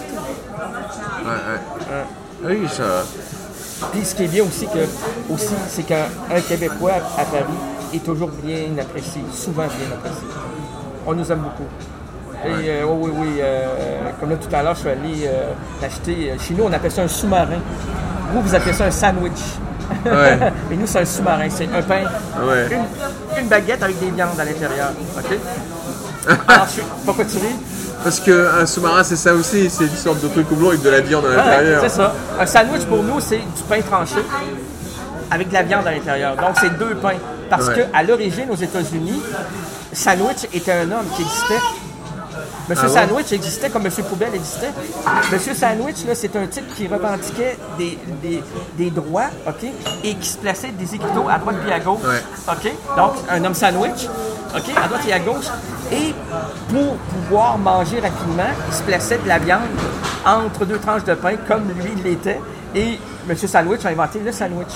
Oui, ça. Puis ce qui est bien aussi, c'est qu'un Québécois à Paris est toujours bien apprécié, souvent bien apprécié. On nous aime beaucoup. Et comme là tout à l'heure, je suis allé acheter, chez nous on appelle ça un sous-marin. Vous appelez ça un sandwich. Ouais. Mais nous c'est un sous-marin, c'est un pain, une baguette avec des viandes à l'intérieur. OK? Alors, pourquoi tu ris? Parce qu'un sous-marin, c'est ça aussi, c'est une sorte de truc oblong avec de la viande à l'intérieur. C'est ça. Un sandwich, pour nous, c'est du pain tranché avec de la viande à l'intérieur. Donc, c'est 2 pains. Parce qu'à l'origine, aux États-Unis, sandwich était un homme qui existait. Monsieur Sandwich existait comme Monsieur Poubelle existait. Monsieur Sandwich, là, c'est un type qui revendiquait des droits, OK, et qui se plaçait des écriteaux à droite puis à gauche. OK? Donc, un homme sandwich, OK, à droite et à gauche. Et pour pouvoir manger rapidement, il se plaçait de la viande entre 2 tranches de pain, comme lui, il l'était. Et Monsieur Sandwich a inventé le sandwich.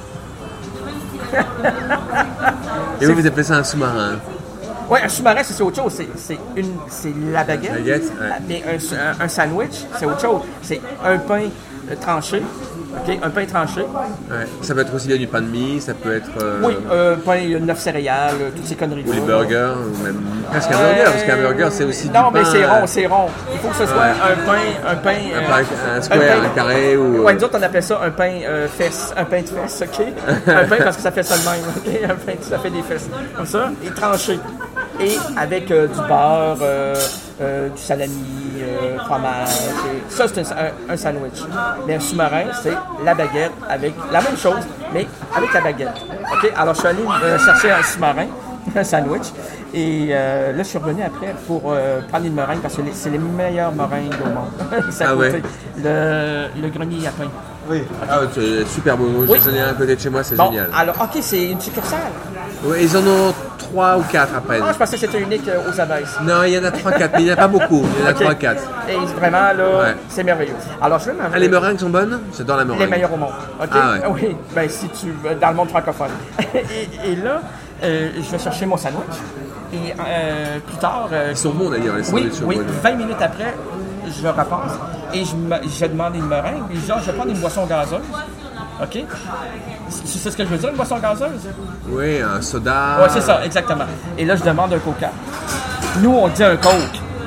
Et vous appelez ça un sous-marin? Oui, un sous-marin, c'est autre chose. C'est la baguette. Mais un sandwich, c'est autre chose. C'est un pain tranché. OK, un pain tranché. Ouais. Ça peut être aussi du pain de mie, ça peut être... Oui, pain, 9 céréales, toutes ces conneries-là. Ou les burgers, ou même presque un burger, parce qu'un burger, c'est aussi du pain... Non, mais c'est rond. Il faut que ce soit un pain... Un square, un carré, ou... Oui, nous autres, on appelle ça un pain fesse. Un pain de fesse, OK? Un pain parce que ça fait ça de même, OK? Un pain, ça fait des fesses. Comme ça, et tranché. Et avec du beurre, du salami, fromage. Ça, c'est un sandwich. Mais un sous-marin, c'est la baguette avec la même chose, mais avec la baguette. OK? Alors, je suis allé chercher un sous-marin, un sandwich. Et là, je suis revenu après pour prendre une meringue parce que c'est les meilleures meringues au monde. Le grenier à pain. Oui. Ah, c'est super beau. J'en ai un à côté de chez moi, c'est génial. Alors, OK, c'est une succursale. Oui, ils en ont 3 ou 4 après. Ah, je pensais que c'était unique aux Abaisses. Non, il y en a 3-4, mais il n'y en a pas beaucoup. Il y en a 3-4. Et vraiment, là, c'est merveilleux. Alors, je vais m'en les meringues sont bonnes? J'adore la meringue. Les meilleures au monde. OK? Ah, ouais. Oui, bien, si tu veux, dans le monde francophone. et là, je vais chercher mon sandwich. Et plus tard... Ils sont bons d'ailleurs, les sandwichs. Oui, 20 minutes après, je repasse et je demande une meringue. Puis genre, je vais prendre une boisson gazeuse. OK? Tu sais ce que je veux dire, une boisson gazeuse? Oui, un soda. Oui, c'est ça, exactement. Et là, je demande un coca. Nous, on dit un coke.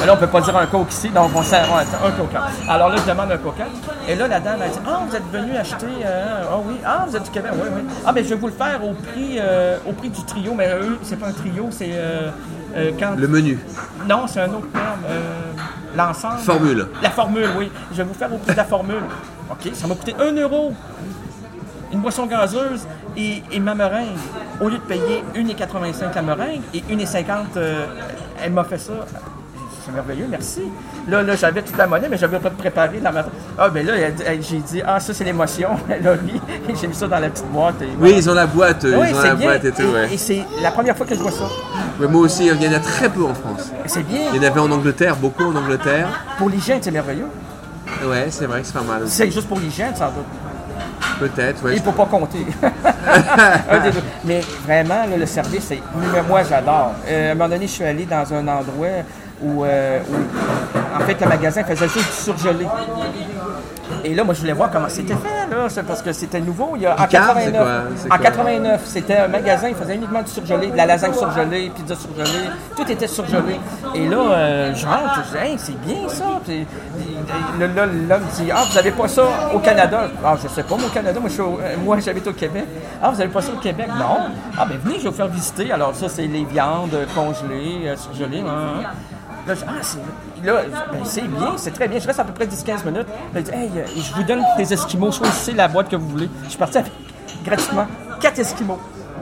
Mais là, on peut pas dire un coke ici, donc on sert un coca. Alors là, je demande un coca. Et là, la dame, elle dit, vous êtes venu acheter, oui, vous êtes du Québec, oui. Ben, je vais vous le faire au prix du trio, mais eux, c'est pas un trio, c'est quand... Le menu. Non, c'est un autre terme. L'ensemble. Formule. La formule, oui. Je vais vous faire au prix de la formule. OK, ça m'a coûté 1 €. Une boisson gazeuse et ma meringue. Au lieu de payer 1,85 la meringue et 1,50, elle m'a fait ça. C'est merveilleux, merci. Là, j'avais toute la monnaie, mais j'avais pas préparé la matin. Ben là, j'ai dit, ça, c'est l'émotion. Là, lui, j'ai mis ça dans la petite boîte. Et oui, ils ont la boîte, boîte et tout, Et c'est la première fois que je vois ça. Ouais, moi aussi, il y en a très peu en France. C'est bien. Il y en avait en Angleterre, beaucoup en Angleterre. Pour l'hygiène, c'est merveilleux. Ouais, c'est vrai que c'est pas mal. C'est juste pour l'hygiène, sans doute. Peut-être, oui. Il ne faut pas compter. Mais vraiment, là, le service, moi, j'adore. À un moment donné, je suis allé dans un endroit où en fait, le magasin faisait juste du surgelé. Et là, moi, je voulais voir comment c'était fait, là. C'est parce que c'était nouveau. En 89, c'était un magasin, il faisait uniquement du surgelé, de la lasagne surgelée, pizza surgelée, tout était surgelé. Et là, je rentre, je dis, hey, c'est bien ça. Puis, là, l'homme dit, vous n'avez pas ça au Canada? Je sais pas, moi, au Canada, moi, j'habite au Québec. Vous n'avez pas ça au Québec? Non. Ben venez, je vais vous faire visiter. Alors, ça, c'est les viandes congelées, surgelées. Là, c'est bien, c'est très bien. Je reste à peu près 10-15 minutes. Là, il dit, je vous donne des Esquimaux, choisissez la boîte que vous voulez. Je suis parti avec, gratuitement, 4 Esquimaux.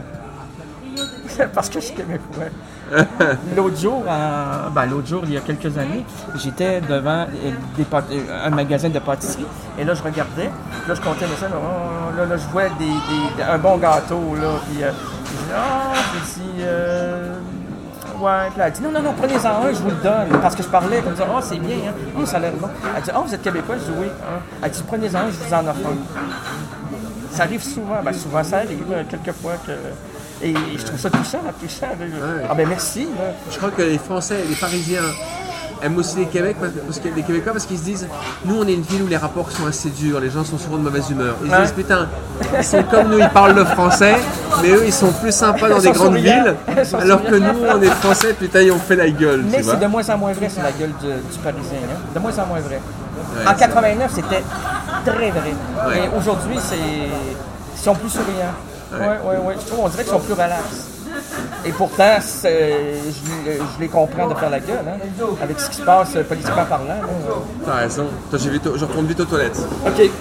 Parce que je suis québécois. L'autre jour, il y a quelques années, j'étais devant un magasin de pâtisserie. Et là, je regardais. Là, je comptais ça. Là, je vois un bon gâteau. Là, puis, je dis, ouais, puis elle dit non, prenez-en un, je vous le donne. Parce que je parlais comme ça, c'est bien, hein. Ça a l'air bon. Elle dit, vous êtes québécois? Je dis oui. Elle dit, prenez-en un, je vous en offre un. Ça arrive souvent, souvent ça arrive, quelques fois que. Et je trouve ça touchant. Ouais. Merci. Là. Je crois que les Français, les Parisiens aiment aussi les Québécois parce qu'ils se disent, nous on est une ville où les rapports sont assez durs, les gens sont souvent de mauvaise humeur. Ils se disent, putain, ils sont comme nous, ils parlent le français, mais eux ils sont plus sympas dans des grandes villes, alors que nous on est français, putain, ils ont fait la gueule. Mais c'est de moins en moins vrai, c'est la gueule du Parisien. Hein? De moins en moins vrai. En 89, c'était très vrai. Ouais. Et aujourd'hui, ils sont plus souriants. Ouais. Je trouve, on dirait qu'ils sont plus relax. Et pourtant, je les comprends de faire la gueule, hein, avec ce qui se passe politiquement parlant. T'as raison. Je retourne vite aux toilettes. OK.